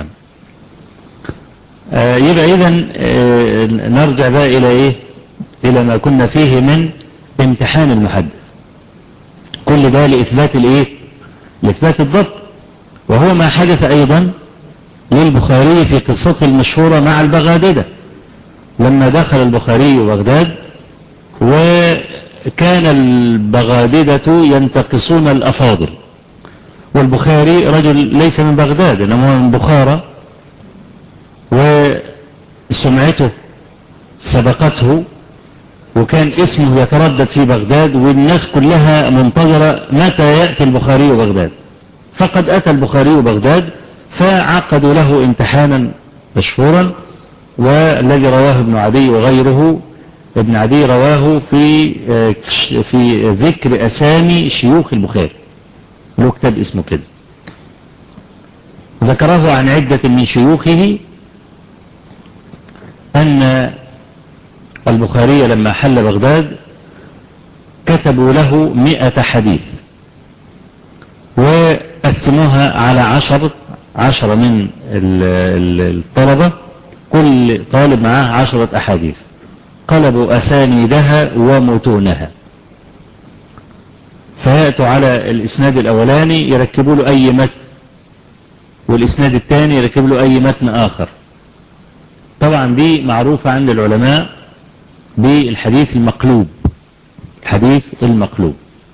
يبقى إذن نرجع بقى إلى إيه؟ إلى ما كنا فيه من امتحان المحدث. كل ده لإثبات الإيه؟ لإثبات الضبط. وهو ما حدث أيضا للبخاري في قصته المشهورة مع البغاددة، لما دخل البخاري بغداد وكان البغاددة ينتقصون الأفاضل، والبخاري رجل ليس من بغداد إنما هو من بخارى، وسمعته سبقته، وكان اسمه يتردد في بغداد، والناس كلها منتظرة متى يأتي البخاري بغداد. فقد أتى البخاري بغداد، فعقدوا له امتحانا مشهورا، والذي رواه ابن عدي وغيره. ابن عدي رواه في ذكر أسامي شيوخ البخاري، له كتاب اسمه كده، ذكره عن عدة من شيوخه أن البخاري لما حل بغداد كتبوا له 100 حديث، وقسموها على 10 من الطلبة، كل طالب معاه 10 أحاديث، قلبوا أسانيدها ومتونها، فيأتوا على الإسناد الأولاني يركبوا له أي متن، والإسناد الثاني يركبوا له أي متن آخر. طبعا دي معروفة عند العلماء بالحديث المقلوب، الحديث المقلوب.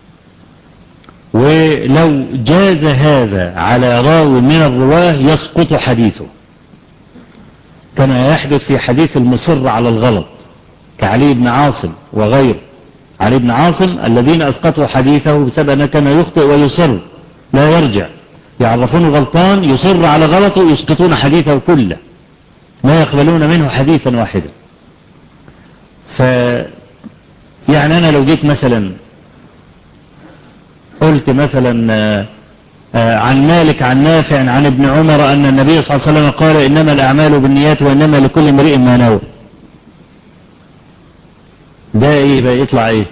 ولو جاز هذا على راو من الرواه يسقط حديثه، كما يحدث في حديث المصر على الغلط كعلي بن عاصم وغيره. علي بن عاصم الذين أسقطوا حديثه بسبب أنه كان يخطئ ويصر لا يرجع، يعرفون غلطان يصر على غلطه يسقطون حديثه كله، ما يقبلون منه حديثا واحدا. يعني أنا لو جيت مثلا قلت مثلا عن مالك عن نافع عن ابن عمر أن النبي صلى الله عليه وسلم قال إنما الأعمال بالنيات وإنما لكل امرئ ما نوى، ده إيه بقى؟ يطلع إيه؟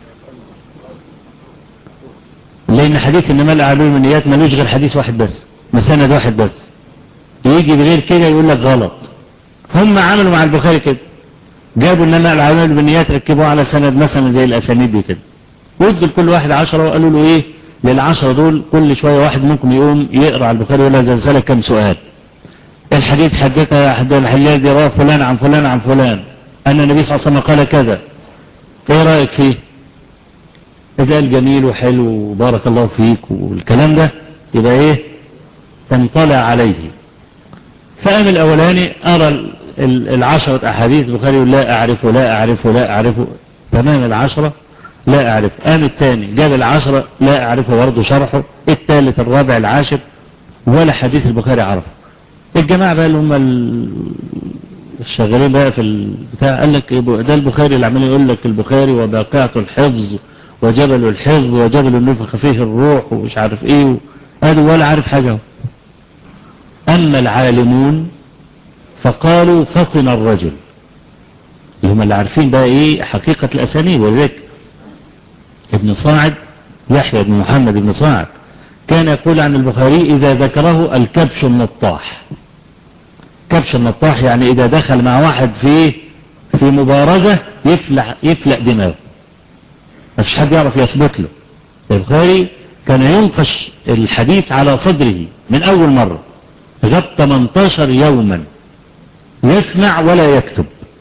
لأن حديث إنما الأعمال بالنيات ملوش غير حديث واحد بس، مسند واحد بس، يجي بغير كده يقول لك غلط. هم عملوا مع البخاري كده، جابوا إنما الأعمال بالنيات ركبوه على سند مثلا زي الأسانيد دي كده، وادوا لكل واحد 10 وقالوا له إيه؟ لل10 دول كل شوية واحد منكم يقوم يقرأ على البخاري ولا زلزلة كم سؤال. الحديث حدثها الحديث رواه فلان عن فلان عن فلان أن النبي صلى الله عليه وسلم قال كذا، ايه رأيك فيه؟ إذا قال جميل وحلو وبارك الله فيك والكلام ده يبقى ايه؟ تنطلع عليه. فقام الأولاني أرى 10 أحاديث البخاري لا أعرفه لا أعرفه لا أعرفه، تمام 10 لا أعرف. قام الثاني جاب 10 لا أعرفه برضه شرحه، الثالث الرابع العاشر ولا حديث البخاري عرفه. الجماعة بقى اللي هم الشغالين بقى في البتاع قال لك ده البخاري اللي عمال يقول لك البخاري وباقعة الحفظ وجبل الحفظ وجبل النفخ فيه الروح ومش عارف ايه، قالوا ولا عارف حاجة. أما العالمون فقالوا فطن الرجل، اللي هم اللي عارفين بقى ايه حقيقة الأسانيد. ولذلك ابن صاعد يحيى بن محمد بن صاعد كان يقول عن البخاري إذا ذكره الكبش النطاح. كبش النطاح يعني إذا دخل مع واحد في مبارزة يفلق دماغه، ما فيش حد يعرف يثبت له. البخاري كان ينقش الحديث على صدره من أول مرة، غاب 18 يوما يسمع ولا يكتب.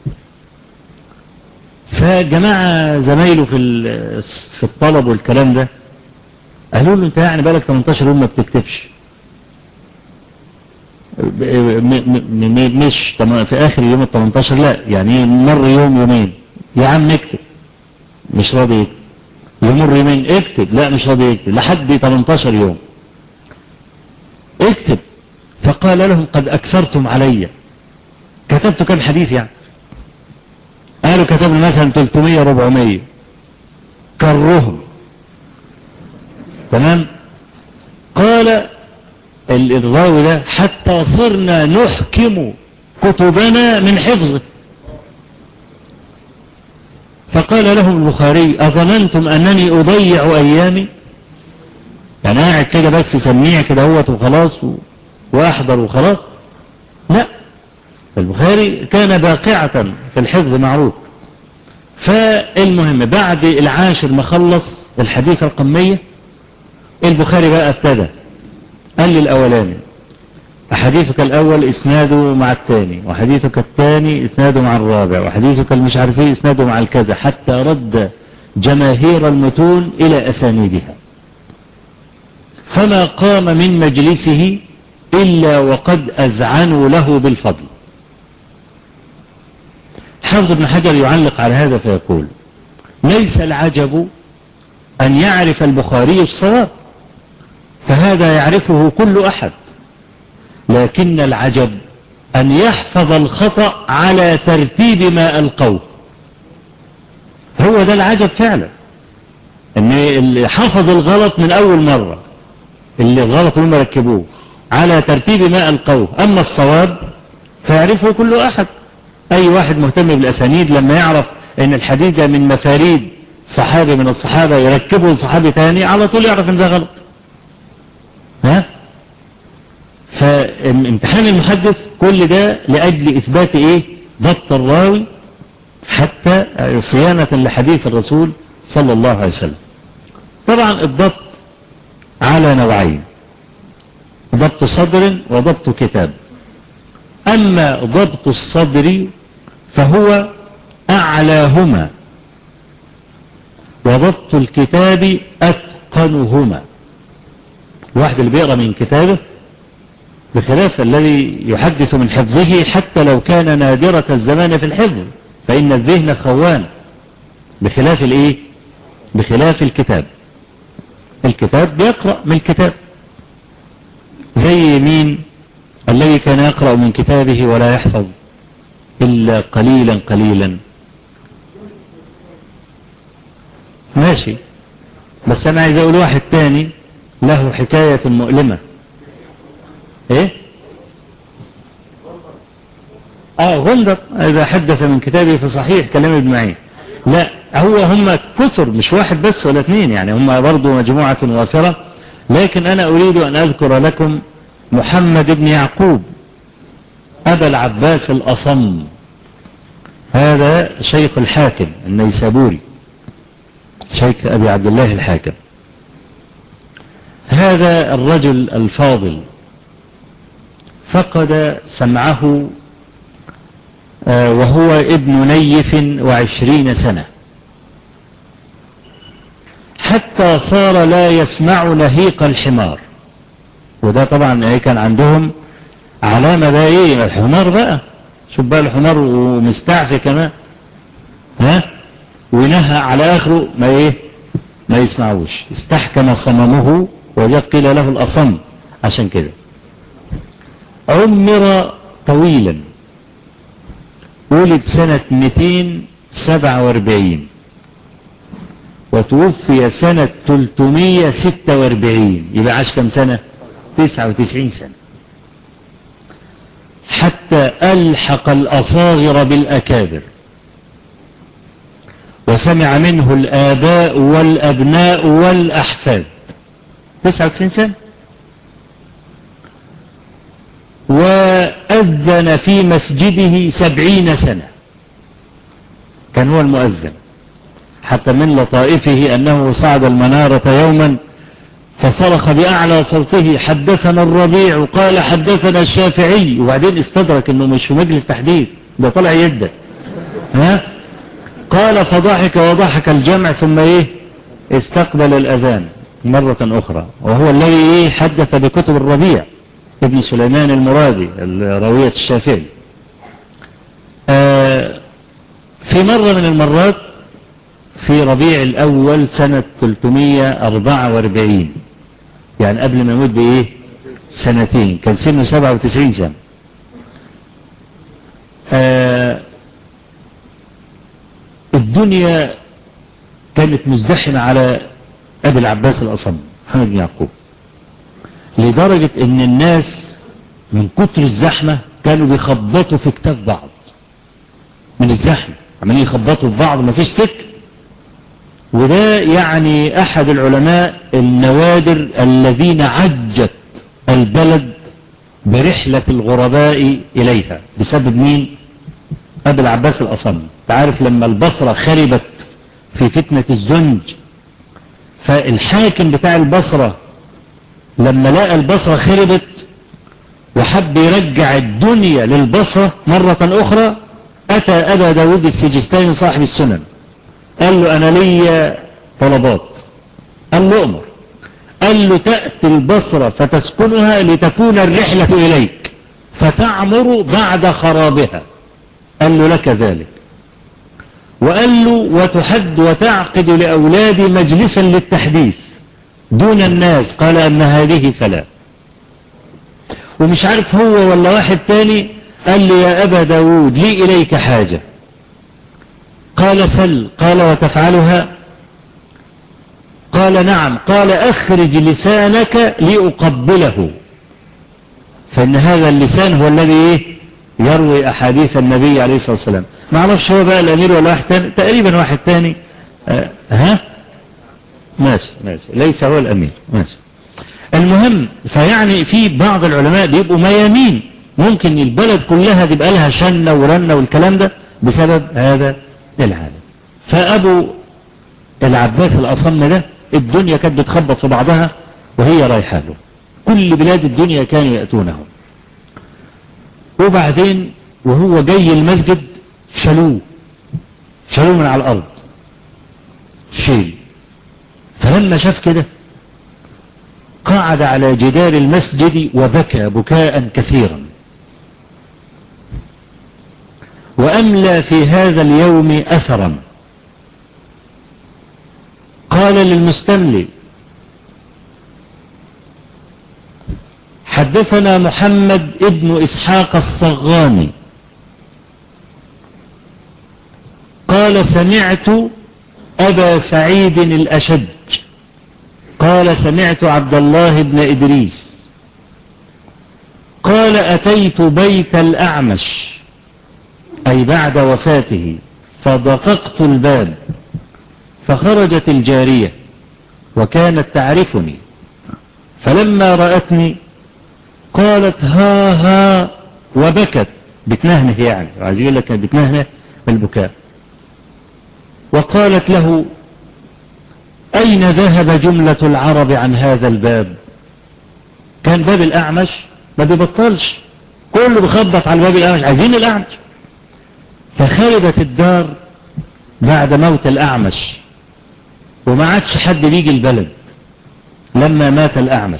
فجماعة زمايله في الطلب والكلام ده قالوا له انت يعني بالك 18 يوم ما بتكتبش؟ مش في اخر يوم ال18 لا، يعني مر يوم يومين يا عم اكتب، مش راضي يكتب. يمر يومين اكتب، لا مش راضي يكتب، لحد 18 يوم اكتب. فقال لهم قد اكثرتم علي، كتبت كم حديث يعني؟ تعالوا كتب له مثلا 300 400 كرهم. تمام. قال الراوي ده حتى صرنا نحكم كتبنا من حفظه. فقال لهم البخاري أظننتم أنني أضيع أيامي؟ يعني قاعد كده بس سميع كده هوت وخلاص وأحضر وخلاص؟ لا، البخاري كان باقعة في الحفظ معروف. فالمهم بعد العاشر ما خلص الحديث رقم 100 البخاري بقى ابتدى قال لي الأولاني حديثك الأول إسناده مع الثاني، وحديثك الثاني إسناده مع الرابع، وحديثك المش عارف ايه إسناده مع الكذا، حتى رد جماهير المتون إلى أسانيدها. فما قام من مجلسه إلا وقد أذعنوا له بالفضل. حافظ ابن حجر يعلق على هذا فيقول: ليس العجب أن يعرف البخاري الصواب، فهذا يعرفه كل أحد، لكن العجب أن يحفظ الخطأ على ترتيب ما ألقوه. هو ده العجب فعلا، أن اللي حفظ الغلط من أول مرة، اللي الغلط هم ركبوه على ترتيب ما ألقوه. أما الصواب فيعرفه كل أحد، أي واحد مهتم بالأسانيد لما يعرف أن الحديث من مفاريد صحابي من الصحابة يركبه لصحابي ثاني على طول يعرف أن ده غلط. فامتحان المحدث كل ده لأجل إثبات إيه؟ ضبط الراوي حتى صيانة لحديث الرسول صلى الله عليه وسلم. طبعا الضبط على نوعين: ضبط صدر وضبط كتاب. أما ضبط الصدر فهو أعلاهما، وضبط الكتاب أتقنهما. الواحد اللي بيقرأ من كتابه بخلاف الذي يحدث من حفظه، حتى لو كان نادرة الزمان في الحفظ، فإن الذهن خوان، بخلاف الإيه؟ بخلاف الكتاب. الكتاب بيقرأ من الكتاب، زي مين؟ الذي كان يقرأ من كتابه ولا يحفظ إلا قليلا قليلا. ماشي، بس أنا عايز أقول واحد تاني له حكاية مؤلمة. إيه؟ غندر إذا حدث من كتابه فصحيح كلام ابن معين. لا، هم كثر، مش واحد بس ولا اثنين، يعني هم برضو مجموعة وافرة. لكن أنا أريد أن أذكر لكم محمد بن يعقوب أبا العباس الأصم، هذا شيخ الحاكم النيسابوري، شيخ أبي عبد الله الحاكم. هذا الرجل الفاضل فقد سمعه وهو ابن 29 سنة، حتى صار لا يسمع نهيق الحمار. وده طبعا كان عندهم علامة بقى ايه الحمار بقى، شوف بقى الحمار ومستعفي كمان، ونهى على آخره ما يسمعوش، استحكم صممه وقيل له الأصم. عشان كده عمر طويلا، ولد سنة 247 وتوفي سنة 346، يبقى عاش كم سنة؟ 99 سنة، حتى ألحق الأصاغر بالأكابر، وسمع منه الآباء والأبناء والأحفاد. 99 سنة. وأذن في مسجده 70 سنة، كان هو المؤذن. حتى من لطائفه أنه صعد المنارة يوما فصرخ بأعلى صوته: حدثنا الربيع، وقال حدثنا الشافعي، وبعدين استدرك أنه مش في مجلس تحديث، ده طلع يده. قال فضحك وضحك الجمع، ثم استقبل الأذان مرة أخرى، وهو الذي حدث بكتب الربيع ابن سليمان المرادي راوية الشافعي. في مرة من المرات في ربيع الأول سنة 344، يعني قبل ما يموت سنتين، كان سنه 97 سنة. الدنيا كانت مزدحمة على أبي العباس الأصم محمد بن يعقوب، لدرجة ان الناس من كتر الزحمة كانوا بيخبطوا في كتاف بعض من الزحمة، عمالين يخبطوا في بعض، مفيش سكة. وده يعني احد العلماء النوادر الذين عجت البلد برحلة الغرباء اليها بسبب مين؟ ابي العباس الاصم. تعرف لما البصرة خربت في فتنة الزنج، فالحاكم بتاع البصرة لما لقى البصرة خربت وحب يرجع الدنيا للبصرة مرة اخرى، اتى ابا داود السجستاني صاحب السنن، قال له انا لي طلبات. قال له امر. قال له تأتي البصرة فتسكنها لتكون الرحلة اليك فتعمر بعد خرابها. قال له لك ذلك. وقال له وتحد وتعقد لأولادي مجلسا للتحديث دون الناس. قال أن هذه فلا. ومش عارف هو ولا واحد تاني قال له يا أبا داود لي إليك حاجة. قال سل. قال وتفعلها؟ قال نعم. قال أخرج لسانك لأقبله، فإن هذا اللسان هو الذي يروي أحاديث النبي عليه الصلاة والسلام. ما عرفش هو بقى الأمير ولا واحد تاني، تقريبا واحد تاني. ماشي ليس هو الأمير. ماشي. المهم، فيعني في بعض العلماء بيبقوا ميامين، ممكن البلد كلها تبقى لها شنة ورنة والكلام ده بسبب هذا العالم. فأبو العباس الأصم ده الدنيا كانت بتخبط في بعضها وهي رايحة له، كل بلاد الدنيا كانوا يأتونه. وبعدين وهو جاي المسجد شالوه من على الأرض شيل. فلما شاف كده قعد على جدار المسجد وبكى بكاء كثيرا، وأملى في هذا اليوم أثرا. قال للمستملي حدثنا محمد ابن إسحاق الصغاني قال سمعت أبا سعيد الأشج قال سمعت عبد الله بن إدريس قال أتيت بيت الأعمش أي بعد وفاته فدققت الباب فخرجت الجارية وكانت تعرفني، فلما رأتني قالت ها ها وبكت، بتنهنه يعني، عايز يقول لك بتنهنه بالبكاء. وقالت له أين ذهب جملة العرب عن هذا الباب؟ كان باب الأعمش ما بيبطلش، كله بيخبط على باب الأعمش، عايزين الأعمش. فخربت الدار بعد موت الأعمش وما عادش حد بيجي البلد لما مات الأعمش.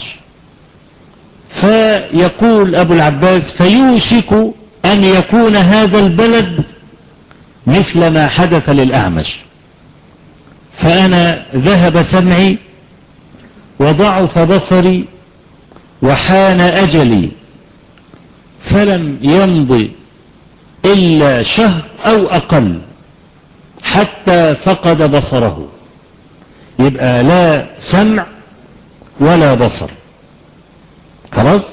فيقول أبو العباس فيوشك أن يكون هذا البلد مثل ما حدث للأعمش، فأنا ذهب سمعي وضعف بصري وحان أجلي، فلم يمضي إلا شهر أو أقل حتى فقد بصره، يبقى لا سمع ولا بصر خلاص.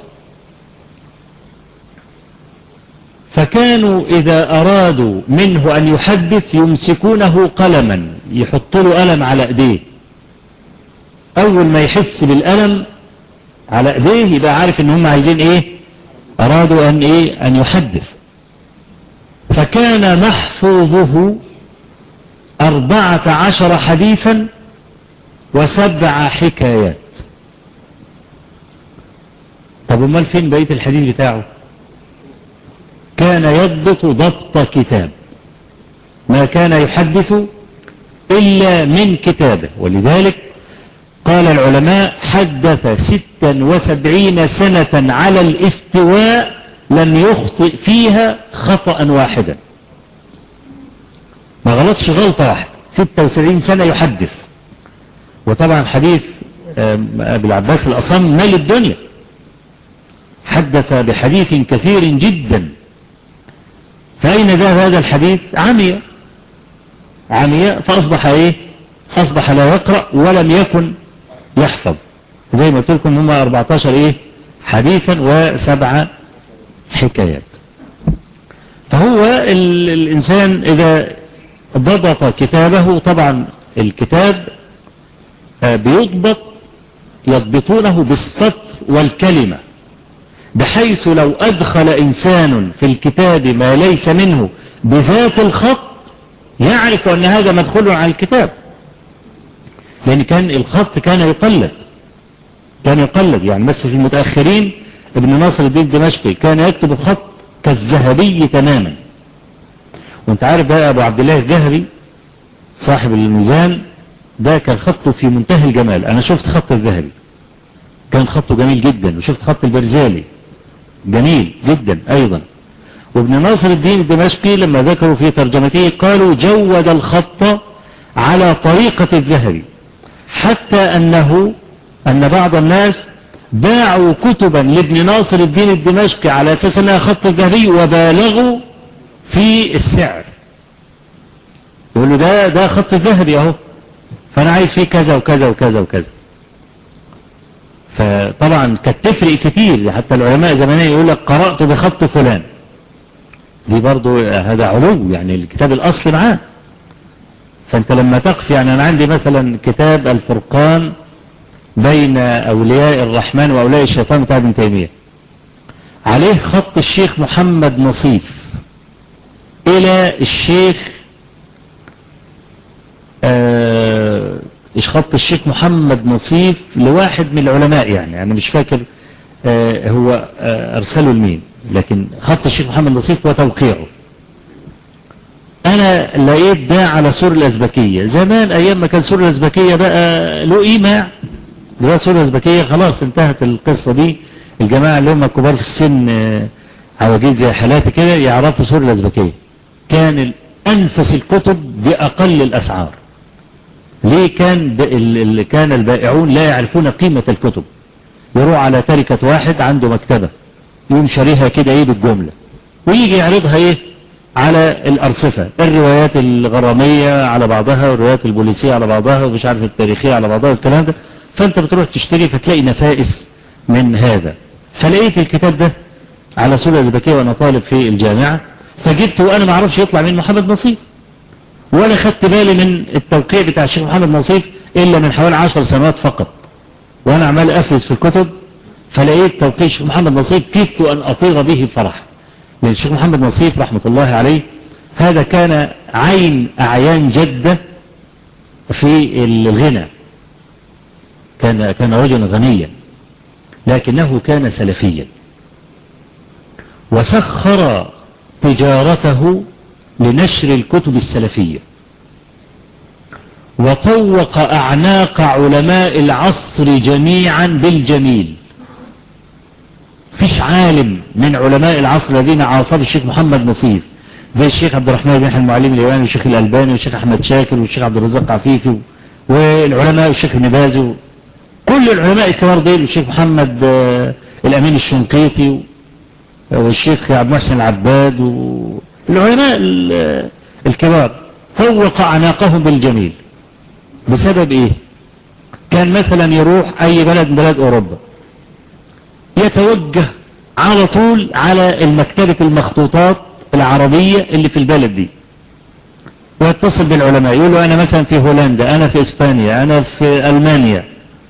فكانوا إذا أرادوا منه أن يحدث يمسكونه قلما، يحط له قلم على ايديه، أول ما يحس بالقلم على ايديه يبقى عارف ان هم عايزين ايه، أرادوا أن يحدث. فكان محفوظه 14 حديثا و7 حكايات. طب امال فين بقية الحديث بتاعه؟ كان يضبط ضبط كتاب، ما كان يحدث إلا من كتابه. ولذلك قال العلماء حدث 76 سنة على الاستواء لم يخطئ فيها خطأ واحدا، ما غلطش غلطة واحدة، 76 سنة يحدث. وطبعا حديث أبي العباس الأصم مال الدنيا، حدث بحديث كثير جدا. فأين ذهب هذا الحديث؟ عمياء، فأصبح إيه؟ أصبح لا يقرأ ولم يكن يحفظ. زي ما قلت لكم هم 14 إيه؟ حديثا و7 حكايات. فهو الإنسان إذا ضبط كتابه، طبعا الكتاب يضبطونه بالسطر والكلمة، بحيث لو أدخل إنسان في الكتاب ما ليس منه بذات الخط يعرف أن هذا مدخول على الكتاب، لأن كان الخط كان يقلد يعني. مثل في المتأخرين ابن ناصر الدين الدمشقي كان يكتب خط كالذهبي تماما. وانت عارف بقى أبو عبد الله الذهبي صاحب الميزان ده كان خطه في منتهى الجمال. أنا شفت خط الذهبي كان خطه جميل جدا، وشفت خط البرزالي جميل جدا أيضا. وابن ناصر الدين الدمشقي لما ذكروا في ترجمته قالوا جود الخط على طريقة الذهبي، حتى أن بعض الناس باعوا كتبا لابن ناصر الدين الدمشقي على أساس أنها خط الذهبي، وبالغوا في السعر. يقولوا ده خط الذهبي أهو، فأنا عايز فيه كذا وكذا وكذا وكذا. فطبعا كانت تفرق كتير، حتى العلماء زمان يقول لك قرأت بخط فلان، دي برضو هذا علو يعني الكتاب الأصل معاه. فأنت لما تقف يعني أنا عندي مثلا كتاب الفرقان بين أولياء الرحمن وأولياء الشيطان بتاع ابن تيمية، عليه خط الشيخ محمد نصيف إلى الشيخ خط الشيخ محمد نصيف لواحد من العلماء، يعني أنا مش فاكر هو أرسله لمين، لكن خط الشيخ محمد نصيف وتوقيعه. أنا لقيت ده على سور الأزبكية زمان، أيام ما كان سور الأزبكية بقى له قيمة. دلوقتي سور الأزبكية خلاص انتهت القصة دي. الجماعة اللي هم كبار في السن عواجيز زي حالاتي كده يعرفوا سور الأزبكية. كان أنفس الكتب بأقل الأسعار. ليه؟ كان البائعون لا يعرفون قيمة الكتب. يروح على تركة واحد عنده مكتبة يقوم شاريها كده ايه بالجملة، ويجي يعرضها ايه على الأرصفة، الروايات الغرامية على بعضها والروايات البوليسية على بعضها ومش عارف التاريخية على بعضها والكلام ده. فانت بتروح تشتري فتلاقي نفائس من هذا. فلقيت الكتاب ده على سور الأزبكية وانا طالب في الجامعة، فجبته وانا ما اعرفش يطلع من محمد نصيف، ولا خدت بالي من التوقيع بتاع الشيخ محمد نصيف الا من حوالي 10 سنوات فقط، وانا عمال افرز في الكتب. فلقيت توقيع الشيخ محمد نصيف كدت ان اطير به فرح، لان الشيخ محمد نصيف رحمة الله عليه هذا كان عين اعيان جدة في الغنى. كان رجلا غنيا، لكنه كان سلفيا، وسخر تجارته لنشر الكتب السلفية، وطوق أعناق علماء العصر جميعا بالجميل. فيش عالم من علماء العصر الذين عاصروا الشيخ محمد نصيف زي الشيخ عبد الرحمن بن المعلم اليواني والشيخ الألباني والشيخ أحمد شاكر والشيخ عبد الرزاق عفيفي والعلماء والشيخ ابن باز، كل العلماء الكبار دول، والشيخ محمد الأمين الشنقيطي والشيخ عبد المحسن العباد والعلماء الكبار، طوق أعناقهم بالجميل. بسبب ايه؟ كان مثلا يروح اي بلد من بلاد اوروبا يتوجه على طول على المكتبة المخطوطات العربية اللي في البلد دي، ويتصل بالعلماء يقول له انا مثلا في هولندا، انا في اسبانيا، انا في المانيا،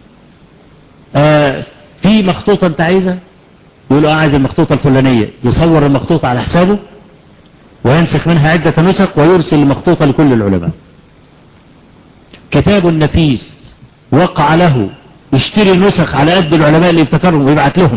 في مخطوطة انت عايزها؟ يقول له عايز المخطوطة الفلانية، يصور المخطوطة على حسابه وينسخ منها عدة نسخ ويرسل المخطوطة لكل العلماء. كتاب نفيس وقع له يشتري نسخ على قد العلماء اللي يفتكرهم ويبعت لهم.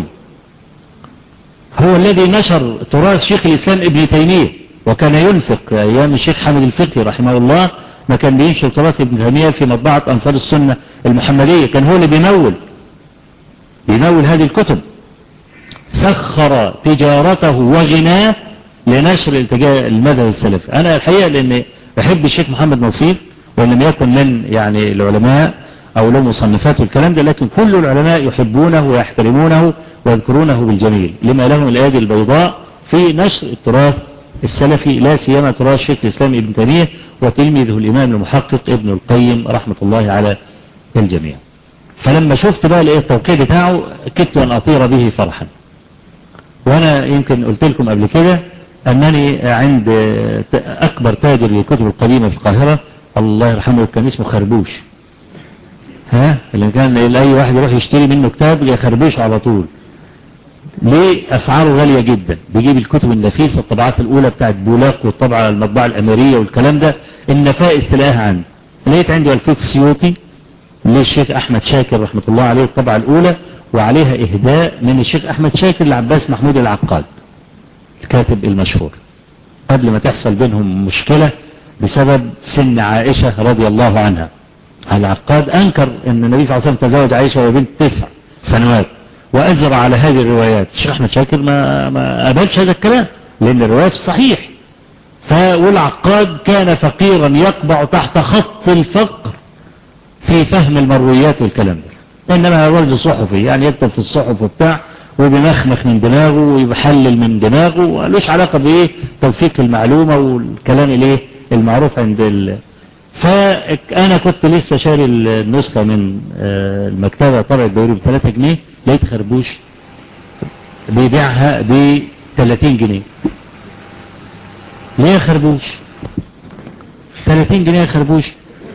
هو الذي نشر تراث شيخ الإسلام ابن تيمية، وكان ينفق أيام الشيخ حامد الفقي رحمه الله، ما كان بينشر تراث ابن تيمية في مطبعة أنصار السنة المحمدية، كان هو اللي بيمول هذه الكتب. سخر تجارته وغناه لنشر المذهب السلفي. أنا الحقيقة لأني بحب الشيخ محمد نصيف، وإن لم يكن من يعني العلماء أو له مصنفات والكلام ده، لكن كل العلماء يحبونه ويحترمونه ويذكرونه بالجميل لما لهم الأيادي البيضاء في نشر التراث السلفي، لا سيما تراث شيخ الإسلام ابن تيمية. وتلميذه الإمام المحقق ابن القيم رحمة الله على الجميع. فلما شفت بقى لقيت التوقيع بتاعه كدت أن أطير به فرحا. وأنا يمكن قلت لكم قبل كده أنني عند أكبر تاجر للكتب القديمة في القاهرة الله يرحمه كان اسمه خربوش، اللي كان أي واحد يروح يشتري منه كتاب يخربوش على طول. ليه؟ أسعاره غالية جدا، بيجيب الكتب النفيسة الطبعات الأولى بتاعت بولاق والطبعة المطبعة الأميرية والكلام ده، النفائس تلاقيها عنده. لقيت عنده الفيت السيوطي للشيخ أحمد شاكر رحمة الله عليه الطبعة الأولى، وعليها إهداء من الشيخ أحمد شاكر لعباس محمود العقاد الكاتب المشهور، قبل ما تحصل بينهم مشكلة بسبب سن عائشة رضي الله عنها. العقاد أنكر أن النبي صلى الله عليه وسلم تزوج عائشة وهي بنت 9 سنوات، وأزرع على هذه الروايات. الشيخ أحمد شاكر ما قبلش هذا الكلام لأن الرواية في الصحيح. والعقاد كان فقيرا يقبع تحت خط الفقر في فهم المرويات والكلام ده، إنما رجل صحفي يعني يكتب في الصحف وبتاع وبيمخمخ من دماغه ويحلل من دماغه ولوش علاقة بإيه توثيق المعلومة والكلام الايه المعروف عند فأنا كنت لسه شاري النسخة من المكتبة طبعة بيروت ب3 جنيه، لقيت خربوش بيبيعها ب30 جنيه. ليه خربوش 30 جنيه خربوش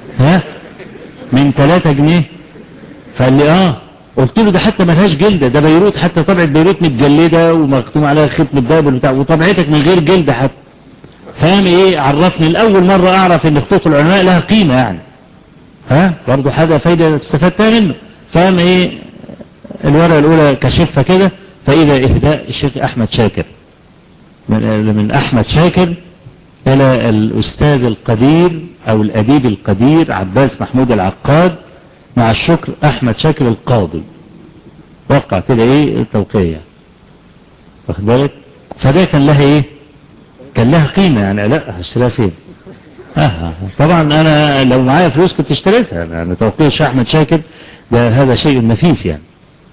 من 3 جنيه؟ فقال لي قلت له ده حتى ملهاش جلدة، ده بيروت، حتى طبعة بيروت متجلدة ومختوم عليها ختم الدابل بتاع، وطبعتك من غير جلدة حتى. فاهم ايه؟ عرفني الأول مرة أعرف ان خطوط العلماء لها قيمة يعني، برضو حاجة فايدة استفدتها منه. فاهم ايه؟ الورقة الأولى كشفها كده، فإذا إهداء الشيخ أحمد شاكر من أحمد شاكر إلى الأستاذ القدير أو الأديب القدير عباس محمود العقاد، مع الشكر أحمد شاكر القاضي. وقع كده ايه توقيع، واخد بالك؟ فده كان لها ايه؟ كان لها قيمة يعني. لا هشتريها فين؟ طبعا انا لو معايا فلوس كنت اشتريتها يعني. توقيع الشيخ احمد شاكر ده هذا شيء نفيس يعني.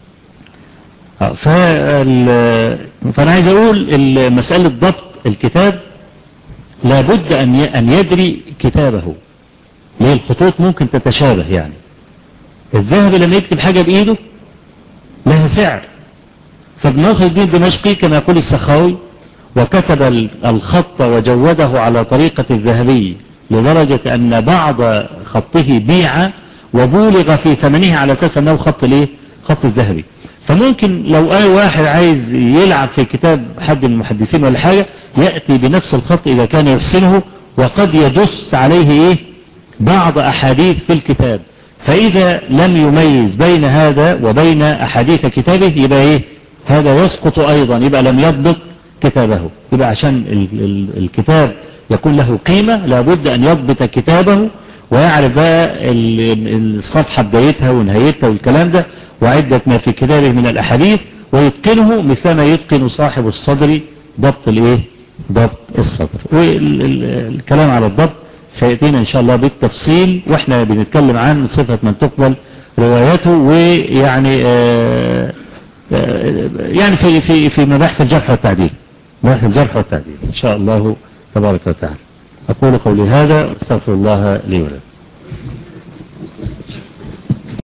فانا عايز اقول مسألة ضبط الكتاب لابد ان يدري كتابه. ليه؟ الخطوط ممكن تتشابه يعني. الذهبي لما يكتب حاجة بإيده لها سعر. فابن ناصر الدين الدمشقي كما يقول السخاوي وكتب الخط وجوده على طريقة الذهبي لدرجة أن بعض خطه بيع وبولغ في ثمنه على أساس أنه خط الذهبي. فممكن لو أي واحد عايز يلعب في كتاب حد من المحدثين ولا حاجة يأتي بنفس الخط إذا كان يحسنه، وقد يدس عليه بعض أحاديث في الكتاب. فإذا لم يميز بين هذا وبين أحاديث كتابه يبقى هذا يسقط أيضا، يبقى لم يضبط كتابه. يبقى عشان الكتاب يكون له قيمة لابد أن يضبط كتابه ويعرف بقى الصفحة بدايتها ونهايتها والكلام ده وعدة ما في كتابه من الأحاديث، ويتقنه مثلما يتقن صاحب الصدر ضبط الصدر. والكلام على الضبط سيأتينا إن شاء الله بالتفصيل وإحنا بنتكلم عن صفة من تقبل رواياته، ويعني يعني في مباحث الجرح والتعديل، مباحث الجرح والتعديل إن شاء الله تبارك وتعالى. أقول قولي هذا واستغفر الله لي ولكم.